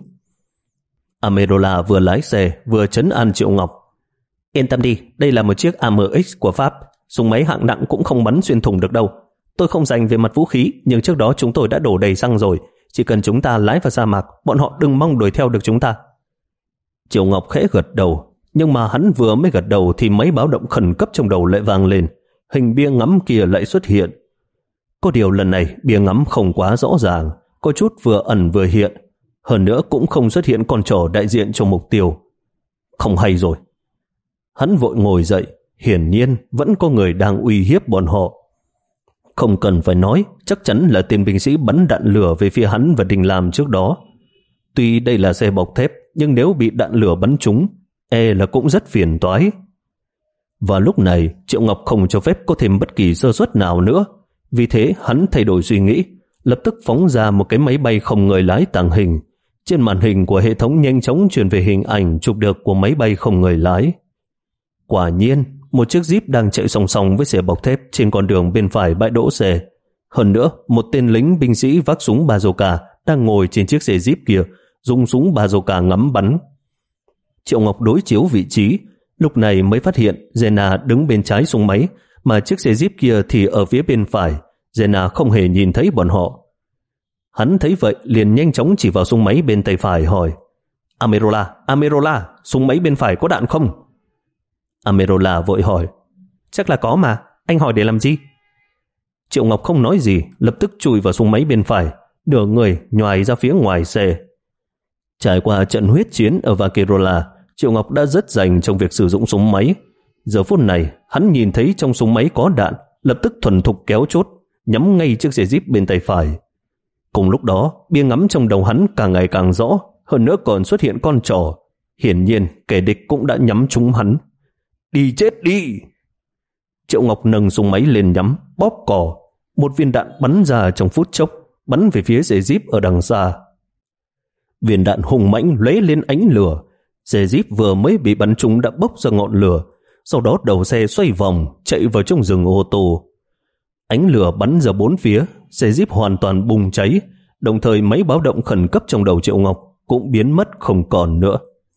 Speaker 1: Amerola vừa lái xe vừa trấn an Triệu Ngọc: yên tâm đi, đây là một chiếc a em ích của Pháp, súng máy hạng nặng cũng không bắn xuyên thủng được đâu. Tôi không rành về mặt vũ khí, nhưng trước đó chúng tôi đã đổ đầy xăng rồi, chỉ cần chúng ta lái vào sa mạc, bọn họ đừng mong đuổi theo được chúng ta. Triệu Ngọc khẽ gật đầu, nhưng mà hắn vừa mới gật đầu thì máy báo động khẩn cấp trong đầu lại vang lên, hình bia ngắm kia lại xuất hiện. Có điều lần này bia ngắm không quá rõ ràng, có chút vừa ẩn vừa hiện, hơn nữa cũng không xuất hiện con trỏ đại diện cho mục tiêu. Không hay rồi. Hắn vội ngồi dậy, hiển nhiên vẫn có người đang uy hiếp bọn họ. Không cần phải nói, chắc chắn là tên binh sĩ bắn đạn lửa về phía hắn và Đình Lam trước đó. Tuy đây là xe bọc thép, nhưng nếu bị đạn lửa bắn trúng, e là cũng rất phiền toái. Và lúc này, Triệu Ngọc không cho phép có thêm bất kỳ sơ suất nào nữa. Vì thế hắn thay đổi suy nghĩ, lập tức phóng ra một cái máy bay không người lái tàng hình. Trên màn hình của hệ thống nhanh chóng truyền về hình ảnh chụp được của máy bay không người lái. Quả nhiên, một chiếc Jeep đang chạy song song với xe bọc thép trên con đường bên phải bãi đỗ xe. Hơn nữa, một tên lính binh sĩ vác súng bazooka đang ngồi trên chiếc xe Jeep kia, dùng súng bazooka ngắm bắn. Triệu Ngọc đối chiếu vị trí, lúc này mới phát hiện Jenna đứng bên trái súng máy, mà chiếc xe Jeep kia thì ở phía bên phải. Jenna không hề nhìn thấy bọn họ. Hắn thấy vậy liền nhanh chóng chỉ vào súng máy bên tay phải hỏi: Amerola, Amerola, súng máy bên phải có đạn không? Amerola vội hỏi: chắc là có mà, anh hỏi để làm gì? Triệu Ngọc không nói gì, lập tức chui vào súng máy bên phải, nửa người nhoài ra phía ngoài xe. Trải qua trận huyết chiến ở Vaquerola, Triệu Ngọc đã rất rành trong việc sử dụng súng máy. Giờ phút này, hắn nhìn thấy trong súng máy có đạn, lập tức thuần thục kéo chốt, nhắm ngay chiếc xe Jeep bên tay phải. Cùng lúc đó, bia ngắm trong đầu hắn càng ngày càng rõ, hơn nữa còn xuất hiện con trỏ. Hiển nhiên, kẻ địch cũng đã nhắm trúng hắn. Đi chết đi! Triệu Ngọc nâng súng máy lên nhắm, bóp cò. Một viên đạn bắn ra trong phút chốc, bắn về phía xe Jeep ở đằng xa. Viên đạn hùng mãnh lóe lên ánh lửa. Xe Jeep vừa mới bị bắn trúng đã bốc ra ngọn lửa, sau đó đầu xe xoay vòng, chạy vào trong rừng ô tô. Ánh lửa bắn ra bốn phía, xe Jeep hoàn toàn bùng cháy, đồng thời máy báo động khẩn cấp trong đầu Triệu Ngọc cũng biến mất không còn nữa.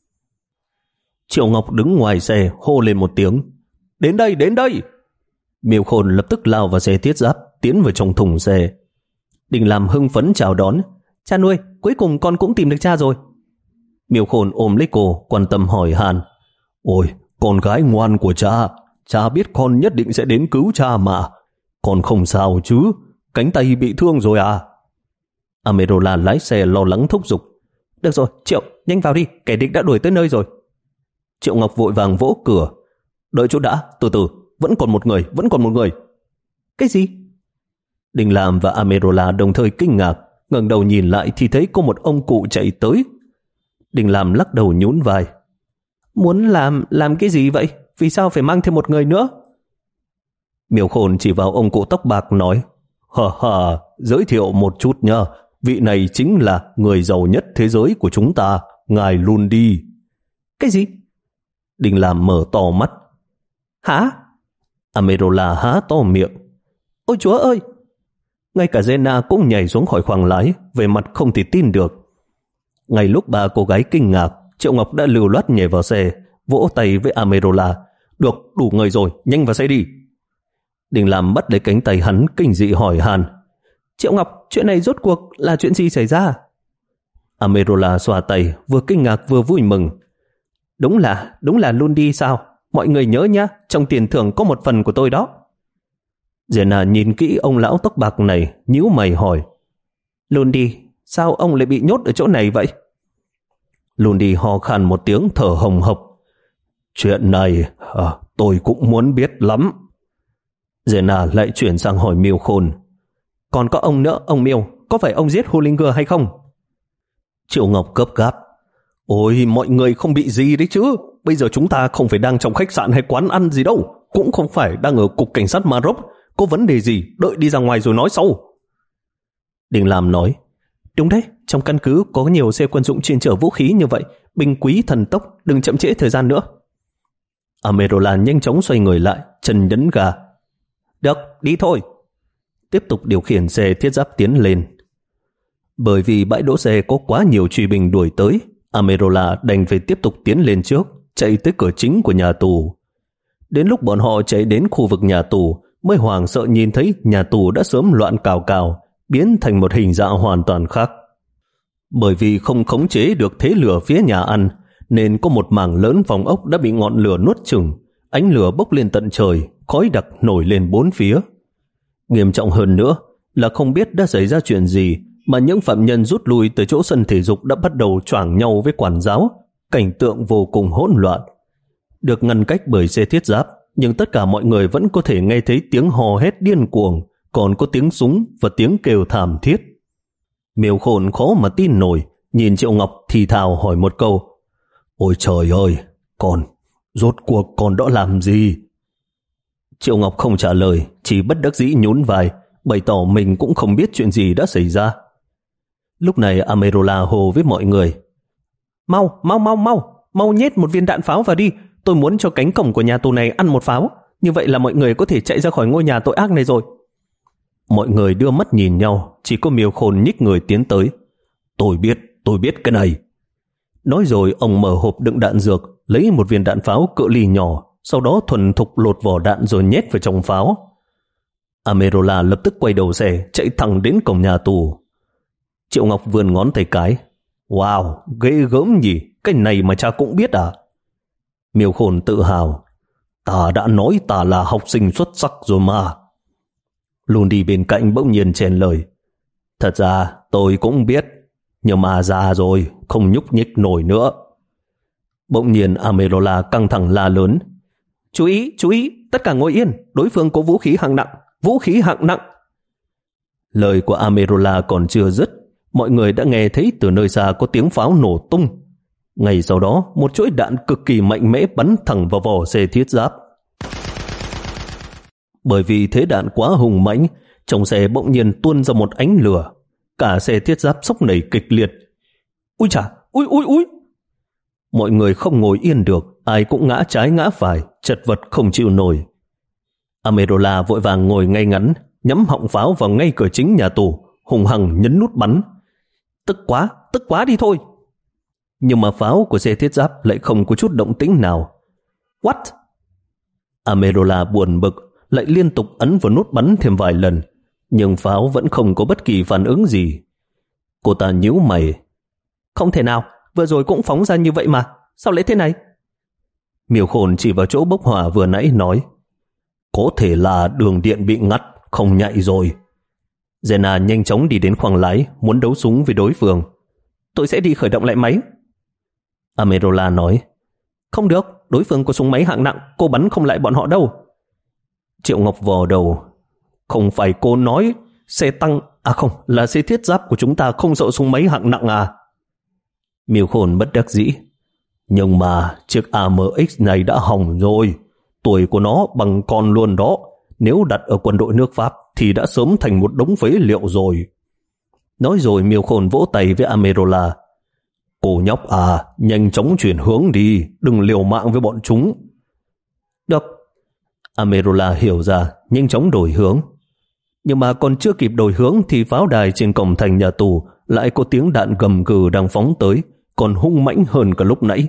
Speaker 1: Triệu Ngọc đứng ngoài xe hô lên một tiếng: đến đây, đến đây! Miêu Khôn lập tức lao vào xe thiết giáp, tiến vào trong thùng xe. Đình Lam hưng phấn chào đón: cha nuôi, cuối cùng con cũng tìm được cha rồi. Miêu Khôn ôm lấy cô, quan tâm hỏi han: ôi, con gái ngoan của cha, cha biết con nhất định sẽ đến cứu cha mà. Con không sao chứ, cánh tay bị thương rồi à? Amerola lái xe lo lắng thúc giục: được rồi, Triệu, nhanh vào đi, kẻ địch đã đuổi tới nơi rồi. Triệu Ngọc vội vàng vỗ cửa: đợi chút đã, từ từ, vẫn còn một người, vẫn còn một người. Cái gì? Đình Lam và Amerola đồng thời kinh ngạc, ngẩng đầu nhìn lại thì thấy có một ông cụ chạy tới. Đình Lam lắc đầu nhún vai. Muốn làm, làm cái gì vậy? Vì sao phải mang thêm một người nữa? Miêu Khôn chỉ vào ông cụ tóc bạc nói, hờ hờ, giới thiệu một chút nha, vị này chính là người giàu nhất thế giới của chúng ta, ngài Lundi. Cái gì? Đình Lam mở to mắt. Hả? Amerola há to miệng. Ôi chúa ơi! Ngay cả Jenna cũng nhảy xuống khỏi khoang lái, về mặt không thể tin được. Ngay lúc ba cô gái kinh ngạc, Triệu Ngọc đã lưu loát nhảy vào xe, vỗ tay với Amerola. Được, đủ người rồi, nhanh vào xe đi. Đình Lam bắt lấy cánh tay hắn, kinh dị hỏi han. Triệu Ngọc, chuyện này rốt cuộc là chuyện gì xảy ra? Amerola xoa tay, vừa kinh ngạc vừa vui mừng. Đúng là, đúng là Lundi sao? Mọi người nhớ nhá, trong tiền thưởng có một phần của tôi đó. Jenna nhìn kỹ ông lão tóc bạc này, nhíu mày hỏi. Lundi, sao ông lại bị nhốt ở chỗ này vậy? Lundi ho khan một tiếng thở hồng hộc. Chuyện này à, tôi cũng muốn biết lắm. Jenna lại chuyển sang hỏi Miêu Khôn. Còn có ông nữa, ông Miêu, có phải ông giết Hollinger hay không? Triệu Ngọc cấp gáp. Ôi, mọi người không bị gì đấy chứ. Bây giờ chúng ta không phải đang trong khách sạn hay quán ăn gì đâu. Cũng không phải đang ở cục cảnh sát Maroc. Có vấn đề gì, đợi đi ra ngoài rồi nói sau. Đình Lam nói. Đúng đấy, trong căn cứ có nhiều xe quân dụng chuyên chở vũ khí như vậy. Binh quý thần tốc, đừng chậm trễ thời gian nữa. Amerola nhanh chóng xoay người lại, chân nhấn ga. Được, đi thôi. Tiếp tục điều khiển xe thiết giáp tiến lên. Bởi vì bãi đỗ xe có quá nhiều truy binh đuổi tới, Amerola đành phải tiếp tục tiến lên trước, chạy tới cửa chính của nhà tù. Đến lúc bọn họ chạy đến khu vực nhà tù, mới hoảng sợ nhìn thấy nhà tù đã sớm loạn cào cào, biến thành một hình dạng hoàn toàn khác. Bởi vì không khống chế được thế lửa phía nhà ăn, nên có một mảng lớn phòng ốc đã bị ngọn lửa nuốt chửng, ánh lửa bốc lên tận trời, khói đặc nổi lên bốn phía. Nghiêm trọng hơn nữa là không biết đã xảy ra chuyện gì mà những phạm nhân rút lui từ chỗ sân thể dục đã bắt đầu choảng nhau với quản giáo, cảnh tượng vô cùng hỗn loạn. Được ngăn cách bởi xe thiết giáp, nhưng tất cả mọi người vẫn có thể nghe thấy tiếng hò hét điên cuồng, còn có tiếng súng và tiếng kêu thảm thiết. Miêu Khôn khó mà tin nổi, nhìn Triệu Ngọc thì thào hỏi một câu. Ôi trời ơi, con, rốt cuộc con đã làm gì? Triệu Ngọc không trả lời, chỉ bất đắc dĩ nhún vai, bày tỏ mình cũng không biết chuyện gì đã xảy ra. Lúc này Amerola hô với mọi người. Mau, mau, mau, mau, mau nhét một viên đạn pháo vào đi. Tôi muốn cho cánh cổng của nhà tù này ăn một pháo. Như vậy là mọi người có thể chạy ra khỏi ngôi nhà tội ác này rồi. Mọi người đưa mắt nhìn nhau, chỉ có Miêu Khôn nhích người tiến tới. Tôi biết, tôi biết cái này. Nói rồi ông mở hộp đựng đạn dược, lấy một viên đạn pháo cự ly nhỏ, sau đó thuần thục lột vỏ đạn rồi nhét vào trong pháo. Amerola lập tức quay đầu xe, chạy thẳng đến cổng nhà tù. Triệu Ngọc vươn ngón tay cái. Wow, ghê gớm nhỉ, cái này mà cha cũng biết à? Miêu Khôn tự hào. Ta đã nói ta là học sinh xuất sắc rồi mà. Lundi bên cạnh bỗng nhiên chèn lời. Thật ra tôi cũng biết, nhưng mà già rồi, không nhúc nhích nổi nữa. Bỗng nhiên Amerola căng thẳng la lớn. Chú ý, chú ý, tất cả ngồi yên, đối phương có vũ khí hạng nặng, vũ khí hạng nặng. Lời của Amerola còn chưa dứt, mọi người đã nghe thấy từ nơi xa có tiếng pháo nổ tung. Ngay sau đó, một chuỗi đạn cực kỳ mạnh mẽ bắn thẳng vào vỏ xe thiết giáp. Bởi vì thế đạn quá hùng mãnh, trong xe bỗng nhiên tuôn ra một ánh lửa. Cả xe thiết giáp sốc nảy kịch liệt. Úi chà, úi úi úi. Mọi người không ngồi yên được, ai cũng ngã trái ngã phải, chật vật không chịu nổi. Amerola vội vàng ngồi ngay ngắn, nhắm họng pháo vào ngay cửa chính nhà tù, hùng hằng nhấn nút bắn. Tức quá, tức quá đi thôi. Nhưng mà pháo của xe thiết giáp lại không có chút động tĩnh nào. What? Amerola buồn bực, lại liên tục ấn vào nút bắn thêm vài lần, nhưng pháo vẫn không có bất kỳ phản ứng gì. Cô ta nhíu mày. Không thể nào, vừa rồi cũng phóng ra như vậy mà, sao lại thế này? Miêu Khôn chỉ vào chỗ bốc hỏa vừa nãy nói. Có thể là đường điện bị ngắt, không nhạy rồi. Jenna nhanh chóng đi đến khoang lái, muốn đấu súng với đối phương. Tôi sẽ đi khởi động lại máy. Amerola nói. Không được, đối phương có súng máy hạng nặng, cô bắn không lại bọn họ đâu. Triệu Ngọc vò đầu. Không phải cô nói xe tăng, à không, là xe thiết giáp của chúng ta không sợ súng máy hạng nặng à? Miêu Khôn bất đắc dĩ. Nhưng mà chiếc a em ích này đã hỏng rồi. Tuổi của nó bằng con luôn đó. Nếu đặt ở quân đội nước Pháp thì đã sớm thành một đống phế liệu rồi. Nói rồi Miêu Khôn vỗ tay với Amerola. Cô nhóc à, nhanh chóng chuyển hướng đi, đừng liều mạng với bọn chúng. Được. Amerola hiểu ra, nhanh chóng đổi hướng. Nhưng mà còn chưa kịp đổi hướng thì pháo đài trên cổng thành nhà tù lại có tiếng đạn gầm gừ đang phóng tới, còn hung mãnh hơn cả lúc nãy.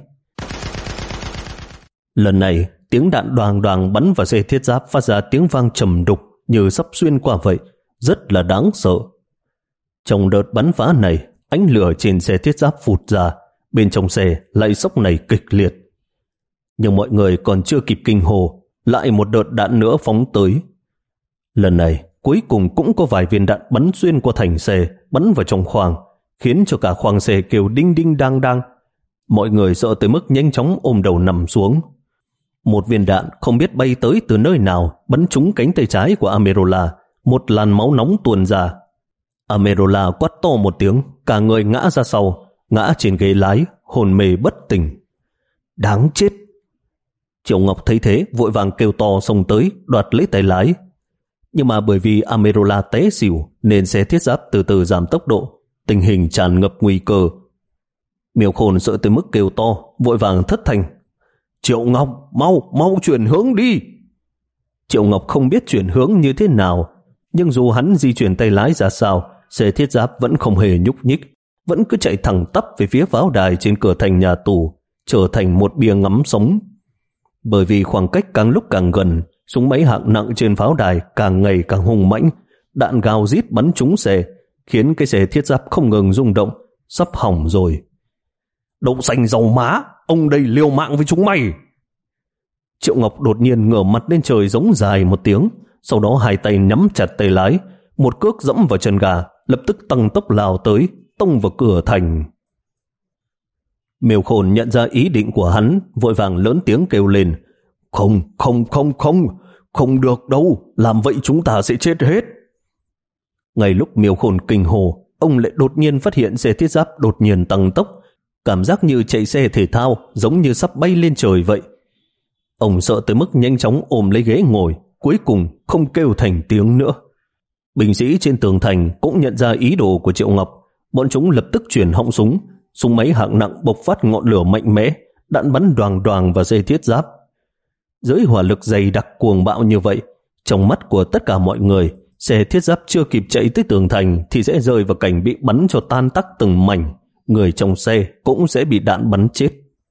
Speaker 1: Lần này, tiếng đạn đoàng đoàng bắn vào xe thiết giáp phát ra tiếng vang trầm đục như sắp xuyên qua vậy, rất là đáng sợ. Trong đợt bắn phá này, ánh lửa trên xe thiết giáp phụt ra, bên trong xe lại sốc này kịch liệt. Nhưng mọi người còn chưa kịp kinh hồ, lại một đợt đạn nữa phóng tới. Lần này, cuối cùng cũng có vài viên đạn bắn xuyên qua thành xe, bắn vào trong khoang, khiến cho cả khoang xe kêu đinh đinh đang đang. Mọi người sợ tới mức nhanh chóng ôm đầu nằm xuống. Một viên đạn không biết bay tới từ nơi nào bắn trúng cánh tay trái của Amerola, một làn máu nóng tuôn ra. Amerola quát to một tiếng, cả người ngã ra sau, ngã trên ghế lái, hồn mê bất tỉnh. Đáng chết! Triệu Ngọc thấy thế vội vàng kêu to xông tới đoạt lấy tay lái. Nhưng mà bởi vì Amerola té xỉu nên xe thiết giáp từ từ giảm tốc độ, tình hình tràn ngập nguy cơ. Miêu Khôn sợ tới mức kêu to, vội vàng thất thanh. Triệu Ngọc, mau, mau chuyển hướng đi! Triệu Ngọc không biết chuyển hướng như thế nào, nhưng dù hắn di chuyển tay lái ra sao, xe thiết giáp vẫn không hề nhúc nhích, vẫn cứ chạy thẳng tắp về phía pháo đài trên cửa thành nhà tù, trở thành một bia ngắm sống. Bởi vì khoảng cách càng lúc càng gần, súng máy hạng nặng trên pháo đài càng ngày càng hung mãnh, đạn gào rít bắn trúng xe, khiến cái xe thiết giáp không ngừng rung động, sắp hỏng rồi. Đậu xanh dầu má, ông đây liều mạng với chúng mày! Triệu Ngọc đột nhiên ngửa mặt lên trời giống dài một tiếng, sau đó hai tay nắm chặt tay lái, một cước dẫm vào chân gà, lập tức tăng tốc lao tới, tông vào cửa thành. Miêu Khôn nhận ra ý định của hắn, vội vàng lớn tiếng kêu lên. Không, không, không, không, không được đâu, làm vậy chúng ta sẽ chết hết. Ngay lúc Miêu Khôn kinh hồ, ông lại đột nhiên phát hiện xe thiết giáp đột nhiên tăng tốc, cảm giác như chạy xe thể thao, giống như sắp bay lên trời vậy. Ông sợ tới mức nhanh chóng ôm lấy ghế ngồi, cuối cùng không kêu thành tiếng nữa. Binh sĩ trên tường thành cũng nhận ra ý đồ của Triệu Ngọc, bọn chúng lập tức chuyển họng súng, súng máy hạng nặng bộc phát ngọn lửa mạnh mẽ, đạn bắn đoàng đoàng vào dây thiết giáp. Dưới hỏa lực dày đặc cuồng bạo như vậy, trong mắt của tất cả mọi người, xe thiết giáp chưa kịp chạy tới tường thành thì sẽ rơi vào cảnh bị bắn cho tan tắc từng mảnh, người trong xe cũng sẽ bị đạn bắn chết.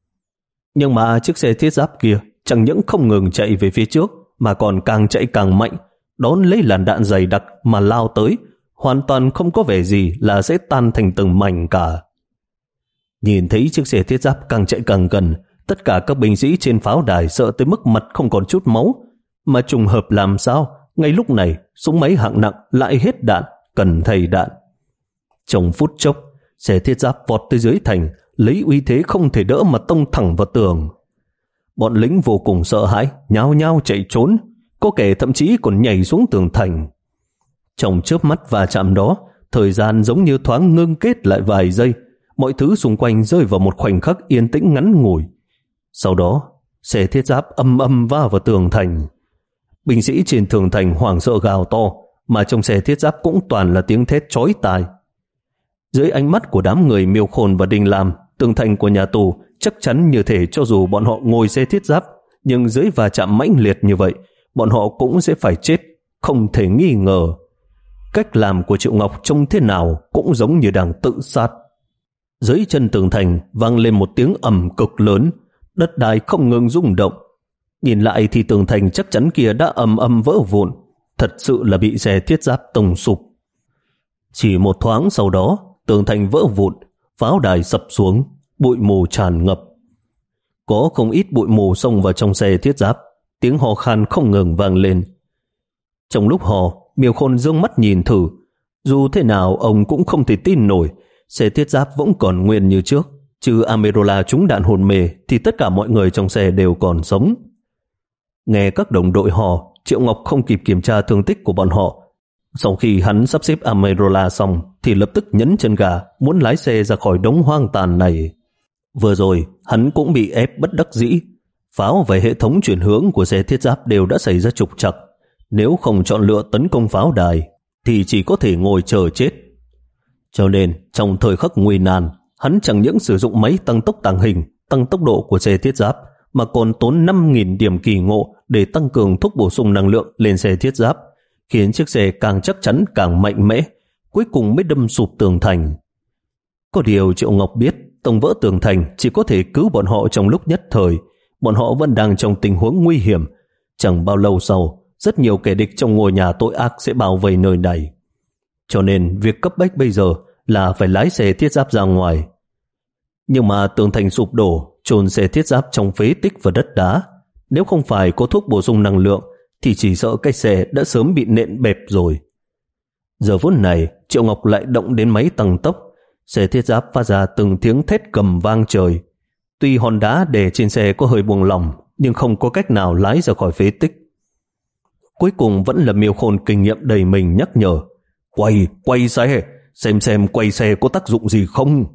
Speaker 1: Nhưng mà chiếc xe thiết giáp kia chẳng những không ngừng chạy về phía trước, mà còn càng chạy càng mạnh, đón lấy làn đạn dày đặc mà lao tới, hoàn toàn không có vẻ gì là sẽ tan thành từng mảnh cả. Nhìn thấy chiếc xe thiết giáp càng chạy càng gần, tất cả các binh sĩ trên pháo đài sợ tới mức mặt không còn chút máu, mà trùng hợp làm sao, ngay lúc này súng máy hạng nặng lại hết đạn, cần thay đạn. Trong phút chốc, xe thiết giáp vọt tới dưới thành, lấy uy thế không thể đỡ mà tông thẳng vào tường. Bọn lính vô cùng sợ hãi, nhao nhao chạy trốn, có kẻ thậm chí còn nhảy xuống tường thành. Trong chớp mắt va chạm đó, thời gian giống như thoáng ngưng kết lại vài giây, mọi thứ xung quanh rơi vào một khoảnh khắc yên tĩnh ngắn ngủi. Sau đó, xe thiết giáp âm âm va vào tường thành. Binh sĩ trên tường thành hoảng sợ gào to, mà trong xe thiết giáp cũng toàn là tiếng thét chói tai. Dưới ánh mắt của đám người Miêu Khôn và Đinh Lam, tường thành của nhà tù chắc chắn như thể cho dù bọn họ ngồi xe thiết giáp, nhưng dưới va chạm mãnh liệt như vậy, bọn họ cũng sẽ phải chết, không thể nghi ngờ. Cách làm của Triệu Ngọc trông thế nào cũng giống như đang tự sát. Dưới chân tường thành vang lên một tiếng ầm cực lớn, đất đai không ngừng rung động. Nhìn lại thì tường thành chắc chắn kia đã ầm ầm vỡ vụn, thật sự là bị xe thiết giáp tông sụp. Chỉ một thoáng sau đó, tường thành vỡ vụn, pháo đài sập xuống, bụi mù tràn ngập. Có không ít bụi mù xông vào trong xe thiết giáp, tiếng hò khan không ngừng vang lên. Trong lúc hò, Miêu Khôn dương mắt nhìn thử, dù thế nào ông cũng không thể tin nổi, xe thiết giáp vẫn còn nguyên như trước, trừ Amerola trúng đạn hồn mê thì tất cả mọi người trong xe đều còn sống. Nghe các đồng đội hò, Triệu Ngọc không kịp kiểm tra thương tích của bọn họ, Sau khi hắn sắp xếp Amerola xong thì lập tức nhấn chân ga muốn lái xe ra khỏi đống hoang tàn này. Vừa rồi hắn cũng bị ép bất đắc dĩ. Pháo và hệ thống chuyển hướng của xe thiết giáp đều đã xảy ra trục trặc. Nếu không chọn lựa tấn công pháo đài thì chỉ có thể ngồi chờ chết. Cho nên trong thời khắc nguy nan, hắn chẳng những sử dụng máy tăng tốc tàng hình, tăng tốc độ của xe thiết giáp, mà còn tốn năm nghìn điểm kỳ ngộ để tăng cường thuốc bổ sung năng lượng lên xe thiết giáp, khiến chiếc xe càng chắc chắn càng mạnh mẽ, cuối cùng mới đâm sụp tường thành. Có điều Triệu Ngọc biết tông vỡ tường thành chỉ có thể cứu bọn họ trong lúc nhất thời, bọn họ vẫn đang trong tình huống nguy hiểm. Chẳng bao lâu sau, rất nhiều kẻ địch trong ngôi nhà tội ác sẽ bao vây nơi này. Cho nên việc cấp bách bây giờ là phải lái xe thiết giáp ra ngoài. Nhưng mà tường thành sụp đổ, chôn xe thiết giáp trong phế tích và đất đá. Nếu không phải có thuốc bổ sung năng lượng thì chỉ sợ cái xe đã sớm bị nện bẹp rồi. Giờ phút này, Triệu Ngọc lại động đến máy tăng tốc. Xe thiết giáp phát ra từng tiếng thét gầm vang trời. Tuy hòn đá để trên xe có hơi buông lỏng, nhưng không có cách nào lái ra khỏi phế tích. Cuối cùng vẫn là Miêu Khôn kinh nghiệm đầy mình nhắc nhở: Quay, quay xe, xem xem quay xe có tác dụng gì không.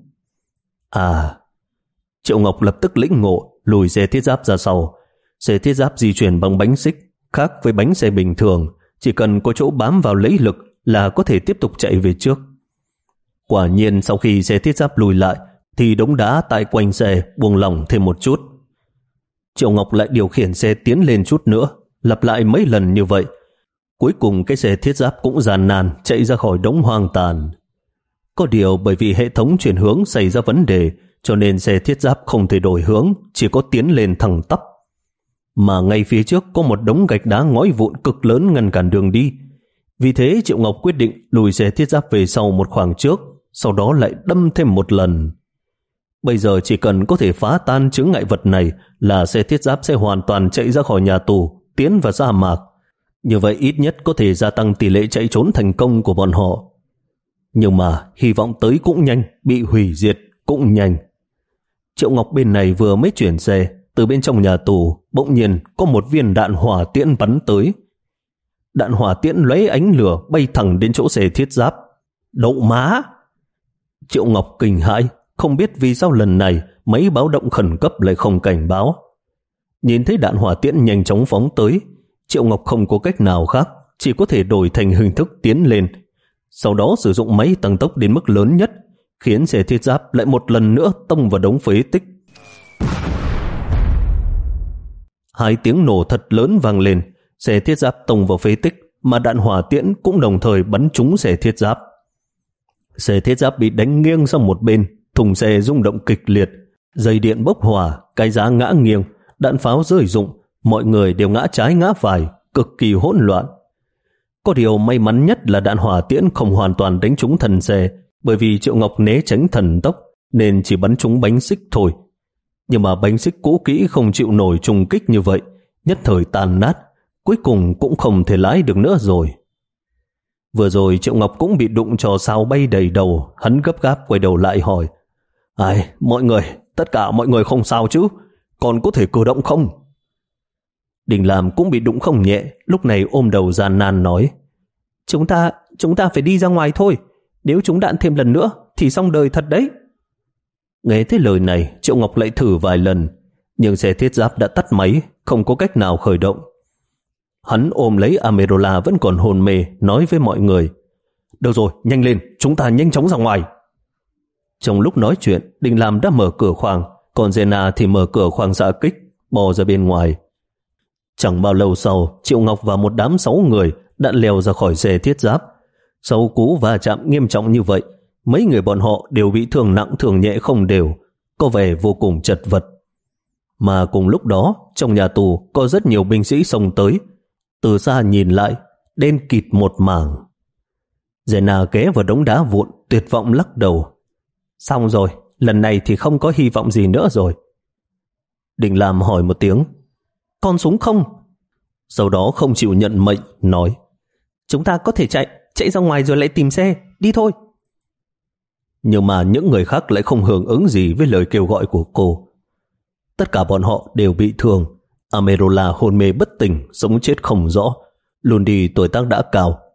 Speaker 1: À, Triệu Ngọc lập tức lĩnh ngộ, lùi xe thiết giáp ra sau. Xe thiết giáp di chuyển bằng bánh xích, khác với bánh xe bình thường, chỉ cần có chỗ bám vào lấy lực là có thể tiếp tục chạy về trước. Quả nhiên sau khi xe thiết giáp lùi lại thì đống đá tại quanh xe buông lỏng thêm một chút. Triệu Ngọc lại điều khiển xe tiến lên chút nữa, lặp lại mấy lần như vậy. Cuối cùng cái xe thiết giáp cũng gian nan chạy ra khỏi đống hoang tàn. Có điều bởi vì hệ thống chuyển hướng xảy ra vấn đề, cho nên xe thiết giáp không thể đổi hướng, chỉ có tiến lên thẳng tắp. Mà ngay phía trước có một đống gạch đá ngói vụn cực lớn ngăn cản đường đi. Vì thế Triệu Ngọc quyết định lùi xe thiết giáp về sau một khoảng trước, sau đó lại đâm thêm một lần. Bây giờ chỉ cần có thể phá tan chướng ngại vật này là xe thiết giáp sẽ hoàn toàn chạy ra khỏi nhà tù, tiến vào sa mạc. Như vậy ít nhất có thể gia tăng tỷ lệ chạy trốn thành công của bọn họ. Nhưng mà hy vọng tới cũng nhanh, bị hủy diệt cũng nhanh. Triệu Ngọc bên này vừa mới chuyển xe, từ bên trong nhà tù bỗng nhiên có một viên đạn hỏa tiễn bắn tới. Đạn hỏa tiễn lóe ánh lửa bay thẳng đến chỗ xe thiết giáp. Đậu má! Triệu Ngọc kinh hãi, không biết vì sao lần này máy báo động khẩn cấp lại không cảnh báo. Nhìn thấy đạn hỏa tiễn nhanh chóng phóng tới, Triệu Ngọc không có cách nào khác, chỉ có thể đổi thành hình thức tiến lên. Sau đó sử dụng máy tăng tốc đến mức lớn nhất, khiến xe thiết giáp lại một lần nữa tông vào đống phế tích. Hai tiếng nổ thật lớn vang lên, xe thiết giáp tông vào phế tích, mà đạn hỏa tiễn cũng đồng thời bắn trúng xe thiết giáp. Xe thiết giáp bị đánh nghiêng sang một bên, thùng xe rung động kịch liệt, dây điện bốc hỏa, cái giá ngã nghiêng, đạn pháo rơi rụng, mọi người đều ngã trái ngã phải, cực kỳ hỗn loạn. Có điều may mắn nhất là đạn hỏa tiễn không hoàn toàn đánh trúng thân xe, bởi vì Triệu Ngọc né tránh thần tốc nên chỉ bắn trúng bánh xích thôi. Nhưng mà bánh xích cũ kỹ không chịu nổi trùng kích như vậy, nhất thời tàn nát, cuối cùng cũng không thể lái được nữa rồi. Vừa rồi Triệu Ngọc cũng bị đụng cho sao bay đầy đầu, hắn gấp gáp quay đầu lại hỏi: Ai, mọi người, tất cả mọi người không sao chứ? Còn có thể cử động không? Đình Lam cũng bị đụng không nhẹ, lúc này ôm đầu gian nan nói: Chúng ta, chúng ta phải đi ra ngoài thôi. Nếu chúng đạn thêm lần nữa thì xong đời thật đấy. Nghe thấy lời này, Triệu Ngọc lại thử vài lần, nhưng xe thiết giáp đã tắt máy, không có cách nào khởi động. Hắn ôm lấy Amerola vẫn còn hôn mê, nói với mọi người: Được rồi, nhanh lên, chúng ta nhanh chóng ra ngoài. Trong lúc nói chuyện, Đình Lam đã mở cửa khoang, còn Zena thì mở cửa khoang xạ kích, bò ra bên ngoài. Chẳng bao lâu sau, Triệu Ngọc và một đám sáu người đã leo ra khỏi xe thiết giáp. Sau cú va chạm nghiêm trọng như vậy, mấy người bọn họ đều bị thương nặng thương nhẹ không đều, có vẻ vô cùng chật vật. Mà cùng lúc đó, trong nhà tù có rất nhiều binh sĩ xông tới. Từ xa nhìn lại, đen kịt một mảng. Zena ghé vào đống đá vụn, tuyệt vọng lắc đầu. Xong rồi, lần này thì không có hy vọng gì nữa rồi. Đình Lam hỏi một tiếng: Con súng không? Sau đó không chịu nhận mệnh, nói: Chúng ta có thể chạy, chạy ra ngoài rồi lại tìm xe, đi thôi. Nhưng mà những người khác lại không hưởng ứng gì với lời kêu gọi của cô. Tất cả bọn họ đều bị thương. Amerola hôn mê bất tỉnh, sống chết không rõ. Lundi tuổi tác đã cao,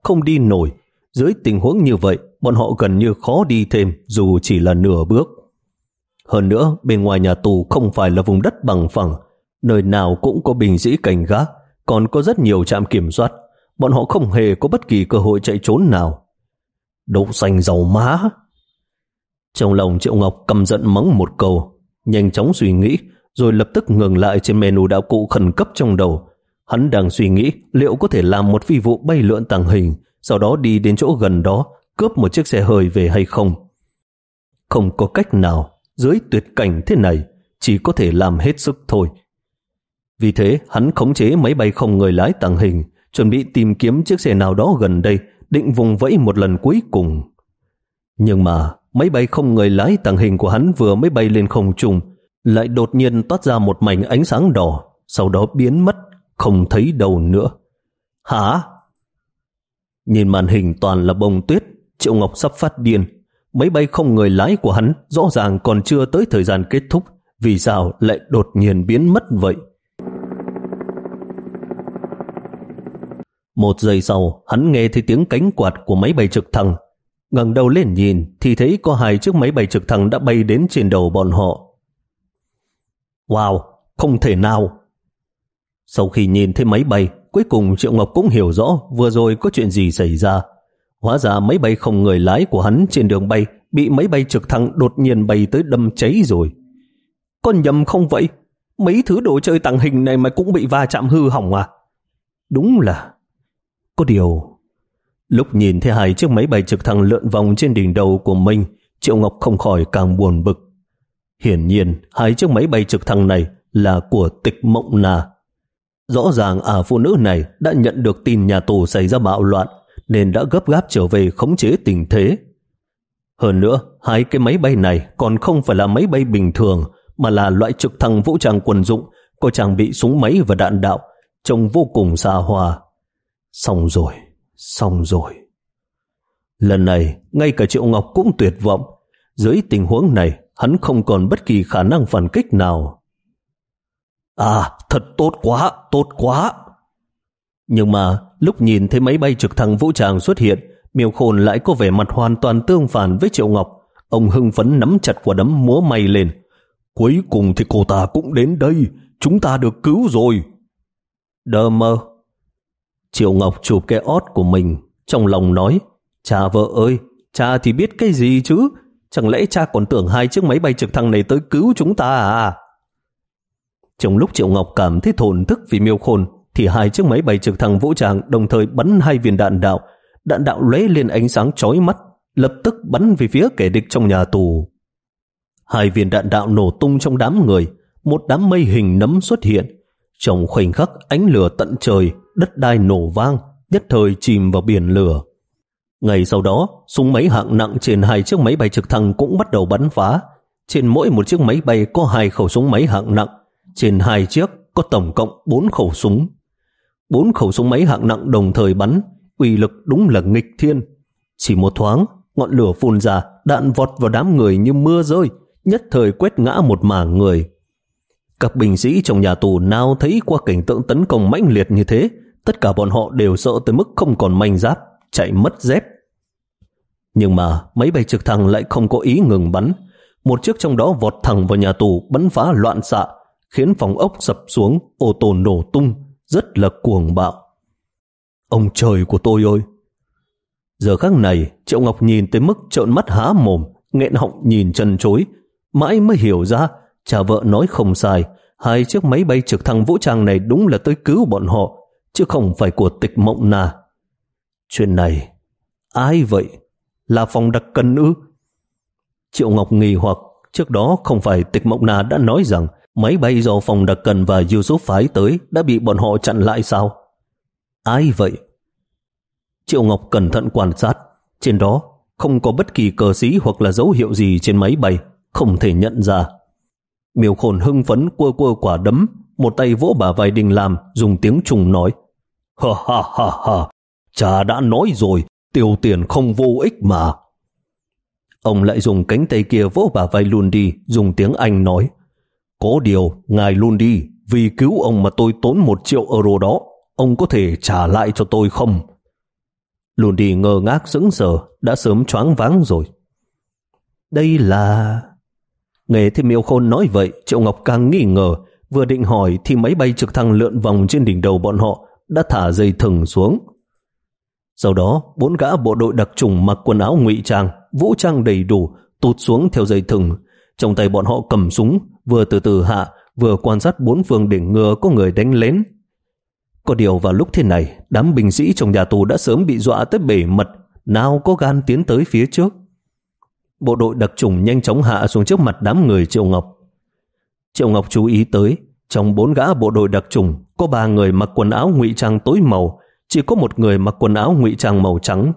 Speaker 1: không đi nổi. Dưới tình huống như vậy, bọn họ gần như khó đi thêm dù chỉ là nửa bước. Hơn nữa, bên ngoài nhà tù không phải là vùng đất bằng phẳng, nơi nào cũng có binh sĩ cảnh gác, còn có rất nhiều trạm kiểm soát. Bọn họ không hề có bất kỳ cơ hội chạy trốn nào. Đậu xanh dầu má! Trong lòng Triệu Ngọc căm giận mắng một câu, nhanh chóng suy nghĩ, rồi lập tức ngừng lại trên menu đạo cụ khẩn cấp trong đầu. Hắn đang suy nghĩ liệu có thể làm một phi vụ bay lượn tàng hình, sau đó đi đến chỗ gần đó, cướp một chiếc xe hơi về hay không. Không có cách nào, dưới tuyệt cảnh thế này, chỉ có thể làm hết sức thôi. Vì thế, hắn khống chế máy bay không người lái tàng hình, chuẩn bị tìm kiếm chiếc xe nào đó gần đây, định vùng vẫy một lần cuối cùng. Nhưng mà, máy bay không người lái tàng hình của hắn vừa mới bay lên không trung, lại đột nhiên toát ra một mảnh ánh sáng đỏ, sau đó biến mất, không thấy đâu nữa. Hả? Nhìn màn hình toàn là bông tuyết, Triệu Ngọc sắp phát điên. Máy bay không người lái của hắn rõ ràng còn chưa tới thời gian kết thúc, vì sao lại đột nhiên biến mất vậy? Một giây sau, hắn nghe thấy tiếng cánh quạt của máy bay trực thăng. Ngẩng đầu lên nhìn thì thấy có hai chiếc máy bay trực thăng đã bay đến trên đầu bọn họ. Wow, không thể nào! Sau khi nhìn thấy máy bay, cuối cùng Triệu Ngọc cũng hiểu rõ vừa rồi có chuyện gì xảy ra. Hóa ra máy bay không người lái của hắn trên đường bay bị máy bay trực thăng đột nhiên bay tới đâm cháy rồi. Con nhầm không vậy? Mấy thứ đồ chơi tàng hình này mà cũng bị va chạm hư hỏng à? Đúng là... Có điều... Lúc nhìn thấy hai chiếc máy bay trực thăng lượn vòng trên đỉnh đầu của mình, Triệu Ngọc không khỏi càng buồn bực. Hiển nhiên, hai chiếc máy bay trực thăng này là của Tịch Mộng Na. Rõ ràng ả phụ nữ này đã nhận được tin nhà tù xảy ra bạo loạn, nên đã gấp gáp trở về khống chế tình thế. Hơn nữa, hai cái máy bay này còn không phải là máy bay bình thường, mà là loại trực thăng vũ trang quân dụng, có trang bị súng máy và đạn đạo, trông vô cùng xa hoa. Xong rồi, xong rồi. Lần này, ngay cả Triệu Ngọc cũng tuyệt vọng. Dưới tình huống này, hắn không còn bất kỳ khả năng phản kích nào. À, thật tốt quá, tốt quá. Nhưng mà, lúc nhìn thấy máy bay trực thăng vũ trang xuất hiện, Miêu Khôn lại có vẻ mặt hoàn toàn tương phản với Triệu Ngọc. Ông hưng phấn nắm chặt quả đấm múa may lên. Cuối cùng thì cô ta cũng đến đây, chúng ta được cứu rồi. Đơ mơ. Triệu Ngọc chụp cái ót của mình, trong lòng nói, cha vợ ơi, cha thì biết cái gì chứ, chẳng lẽ cha còn tưởng hai chiếc máy bay trực thăng này tới cứu chúng ta à? Trong lúc Triệu Ngọc cảm thấy thổn thức vì Miêu Khôn, thì hai chiếc máy bay trực thăng vũ trang đồng thời bắn hai viên đạn đạo. Đạn đạo lóe lên ánh sáng chói mắt, lập tức bắn về phía kẻ địch trong nhà tù. Hai viên đạn đạo nổ tung trong đám người, một đám mây hình nấm xuất hiện. Trong khoảnh khắc ánh lửa tận trời, đất đai nổ vang, nhất thời chìm vào biển lửa. Ngày sau đó, súng máy hạng nặng trên hai chiếc máy bay trực thăng cũng bắt đầu bắn phá. Trên mỗi một chiếc máy bay có hai khẩu súng máy hạng nặng, trên hai chiếc có tổng cộng bốn khẩu súng. Bốn khẩu súng máy hạng nặng đồng thời bắn, uy lực đúng là nghịch thiên. Chỉ một thoáng, ngọn lửa phun ra, đạn vọt vào đám người như mưa rơi, nhất thời quét ngã một mảng người. Các binh sĩ trong nhà tù nào thấy qua cảnh tượng tấn công mãnh liệt như thế, tất cả bọn họ đều sợ tới mức không còn manh giáp, chạy mất dép. Nhưng mà máy bay trực thăng lại không có ý ngừng bắn. Một chiếc trong đó vọt thẳng vào nhà tù, bắn phá loạn xạ, khiến phòng ốc sập xuống, ô tô nổ tung, rất là cuồng bạo. Ông trời của tôi ơi! Giờ khắc này, Triệu Ngọc nhìn tới mức trợn mắt há mồm, nghẹn họng nhìn chân chối, mãi mới hiểu ra, cha vợ nói không sai, hai chiếc máy bay trực thăng vũ trang này đúng là tới cứu bọn họ, chứ không phải của Tịch Mộng Na. Chuyện này, ai vậy? Là phòng đặc cần ư? Triệu Ngọc nghi hoặc, trước đó không phải Tịch Mộng Na đã nói rằng máy bay do phòng đặc cần và Yusuf phái tới đã bị bọn họ chặn lại sao? Ai vậy? Triệu Ngọc cẩn thận quan sát, trên đó không có bất kỳ cờ sĩ hoặc là dấu hiệu gì trên máy bay, không thể nhận ra. Miêu Khôn hưng phấn quơ quơ quả đấm, một tay vỗ bả vai Đình Lam, dùng tiếng Trung nói, ha ha ha ha, cha đã nói rồi, tiêu tiền không vô ích mà. Ông lại dùng cánh tay kia vỗ bả vai Lundi, dùng tiếng Anh nói, có điều, ngài Lundi, vì cứu ông mà tôi tốn một triệu euro đó, ông có thể trả lại cho tôi không? Lundi ngơ ngác sững sờ, đã sớm choáng váng rồi. Đây là... Nghe thấy Miêu Khôn nói vậy, Triệu Ngọc càng nghi ngờ. Vừa định hỏi thì máy bay trực thăng lượn vòng trên đỉnh đầu bọn họ đã thả dây thừng xuống. Sau đó, bốn gã bộ đội đặc chủng mặc quần áo ngụy trang, vũ trang đầy đủ, tụt xuống theo dây thừng. Trong tay bọn họ cầm súng, vừa từ từ hạ, vừa quan sát bốn phương để ngừa có người đánh lén. Có điều vào lúc thế này, đám binh sĩ trong nhà tù đã sớm bị dọa tới bể mật, nào có gan tiến tới phía trước. Bộ đội đặc chủng nhanh chóng hạ xuống trước mặt đám người Triệu Ngọc. Triệu Ngọc chú ý tới, trong bốn gã bộ đội đặc chủng có ba người mặc quần áo ngụy trang tối màu, chỉ có một người mặc quần áo ngụy trang màu trắng.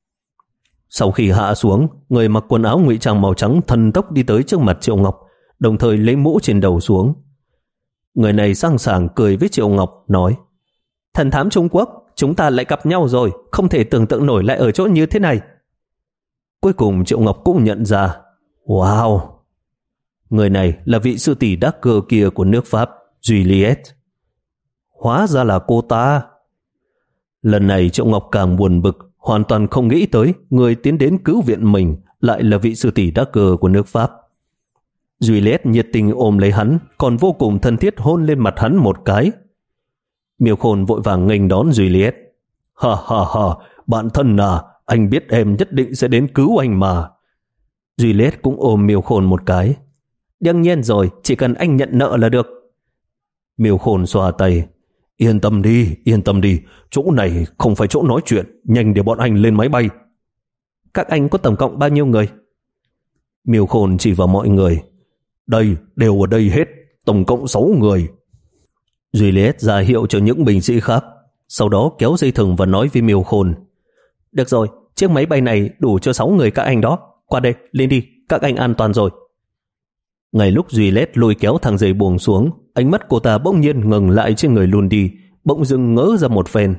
Speaker 1: Sau khi hạ xuống, người mặc quần áo ngụy trang màu trắng thần tốc đi tới trước mặt Triệu Ngọc, đồng thời lấy mũ trên đầu xuống. Người này sẵn sàng cười với Triệu Ngọc, nói: Thần thám Trung Quốc, chúng ta lại gặp nhau rồi, không thể tưởng tượng nổi lại ở chỗ như thế này. Cuối cùng Triệu Ngọc cũng nhận ra, wow, người này là vị sư tỷ đắc cơ kia của nước Pháp, Juliet. Hóa ra là cô ta. Lần này Triệu Ngọc càng buồn bực, hoàn toàn không nghĩ tới người tiến đến cứu viện mình lại là vị sư tỷ đắc cơ của nước Pháp. Juliet nhiệt tình ôm lấy hắn, còn vô cùng thân thiết hôn lên mặt hắn một cái. Miêu Khôn vội vàng nghênh đón Juliet. Ha ha ha, bạn thân à, anh biết em nhất định sẽ đến cứu anh mà. Juliet cũng ôm Miêu Khôn một cái. Đương nhiên rồi, chỉ cần anh nhận nợ là được. Miêu Khôn xoa tay. Yên tâm đi, yên tâm đi, chỗ này không phải chỗ nói chuyện, nhanh để bọn anh lên máy bay. Các anh có tổng cộng bao nhiêu người? Miêu Khôn chỉ vào mọi người. Đây, đều ở đây hết, tổng cộng sáu người. Juliet ra hiệu cho những binh sĩ khác, sau đó kéo dây thừng và nói với Miêu Khôn. Được rồi, chiếc máy bay này đủ cho sáu người các anh đó. Qua đây, lên đi, các anh an toàn rồi. Ngay lúc Juliet lôi kéo thang dây buông xuống, ánh mắt cô ta bỗng nhiên ngừng lại trên người Lundi, bỗng dưng ngỡ ra một phen.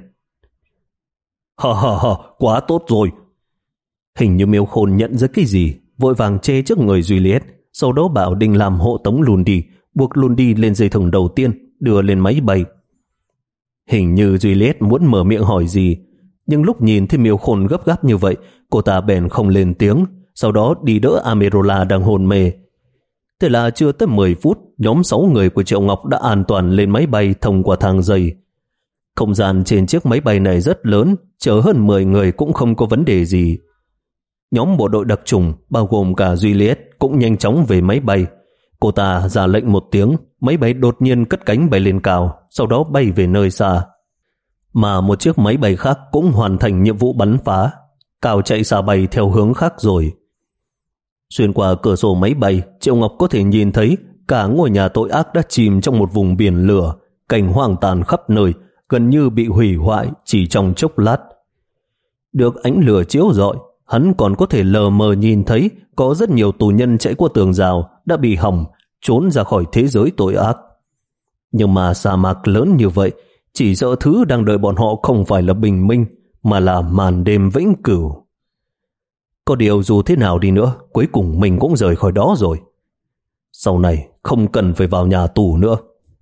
Speaker 1: Ha ha ha, quá tốt rồi. Hình như Miêu Khôn nhận ra cái gì, vội vàng chê trước người Juliet, sau đó bảo Đinh làm hộ tống Lundi, buộc Lundi lên dây thừng đầu tiên, đưa lên máy bay. Hình như Juliet muốn mở miệng hỏi gì, nhưng lúc nhìn thấy Miêu Khôn gấp gáp như vậy, cô ta bèn không lên tiếng, sau đó đi đỡ Amerola đang hôn mê. Thế là chưa tới mười phút, nhóm sáu người của Triệu Ngọc đã an toàn lên máy bay thông qua thang dây. Không gian trên chiếc máy bay này rất lớn, chở hơn mười người cũng không có vấn đề gì. Nhóm bộ đội đặc chủng, bao gồm cả Juliet, cũng nhanh chóng về máy bay. Cô ta ra lệnh một tiếng, máy bay đột nhiên cất cánh bay lên cao, sau đó bay về nơi xa. Mà một chiếc máy bay khác cũng hoàn thành nhiệm vụ bắn phá, cao chạy xa bay theo hướng khác rồi. Xuyên qua cửa sổ máy bay, Triệu Ngọc có thể nhìn thấy cả ngôi nhà tội ác đã chìm trong một vùng biển lửa, cảnh hoang tàn khắp nơi, gần như bị hủy hoại chỉ trong chốc lát. Được ánh lửa chiếu rọi, hắn còn có thể lờ mờ nhìn thấy có rất nhiều tù nhân chạy qua tường rào đã bị hỏng, trốn ra khỏi thế giới tội ác. Nhưng mà sa mạc lớn như vậy, chỉ sợ thứ đang đợi bọn họ không phải là bình minh, mà là màn đêm vĩnh cửu. Có điều dù thế nào đi nữa, cuối cùng mình cũng rời khỏi đó rồi. Sau này không cần phải vào nhà tù nữa.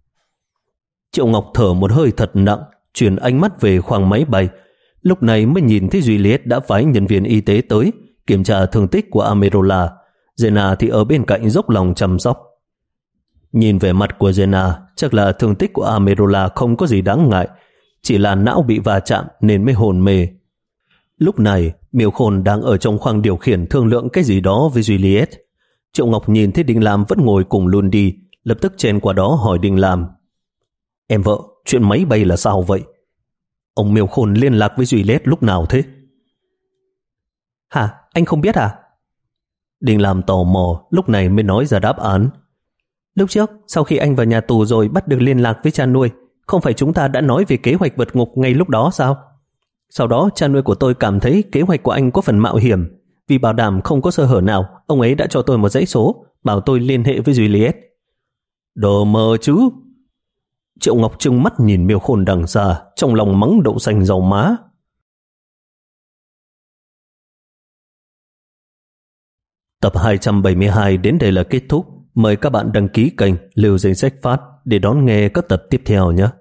Speaker 1: Triệu Ngọc thở một hơi thật nặng, chuyển ánh mắt về khoang máy bay. Lúc này mới nhìn thấy Juliet đã phái nhân viên y tế tới kiểm tra thương tích của Amerola. Jenna thì ở bên cạnh dốc lòng chăm sóc. Nhìn về mặt của Jenna, chắc là thương tích của Amerola không có gì đáng ngại, chỉ là não bị va chạm nên mới hồn mê. Lúc này, Miêu Khôn đang ở trong khoang điều khiển thương lượng cái gì đó với Juliet. Triệu Ngọc nhìn thấy Đinh Lam vẫn ngồi cùng Lundi, lập tức chen qua đó hỏi Đinh Lam. Em vợ, chuyện máy bay là sao vậy? Ông Miêu Khôn liên lạc với Juliet lúc nào thế? Hả? Anh không biết hả? Đinh Lam tò mò, lúc này mới nói ra đáp án. Lúc trước, sau khi anh vào nhà tù rồi bắt được liên lạc với cha nuôi, không phải chúng ta đã nói về kế hoạch vượt ngục ngay lúc đó sao? Sau đó cha nuôi của tôi cảm thấy kế hoạch của anh có phần mạo hiểm. Vì bảo đảm không có sơ hở nào, ông ấy đã cho tôi một dãy số, bảo tôi liên hệ với Juliet. Đờ mờ chứ. Triệu Ngọc trừng mắt nhìn Miêu Khôn đằng xa, trong lòng mắng đậu xanh dầu má. Tập hai trăm bảy mươi hai đến đây là kết thúc. Mời các bạn đăng ký kênh Lưu Danh Sách Phát để đón nghe các tập tiếp theo nhé.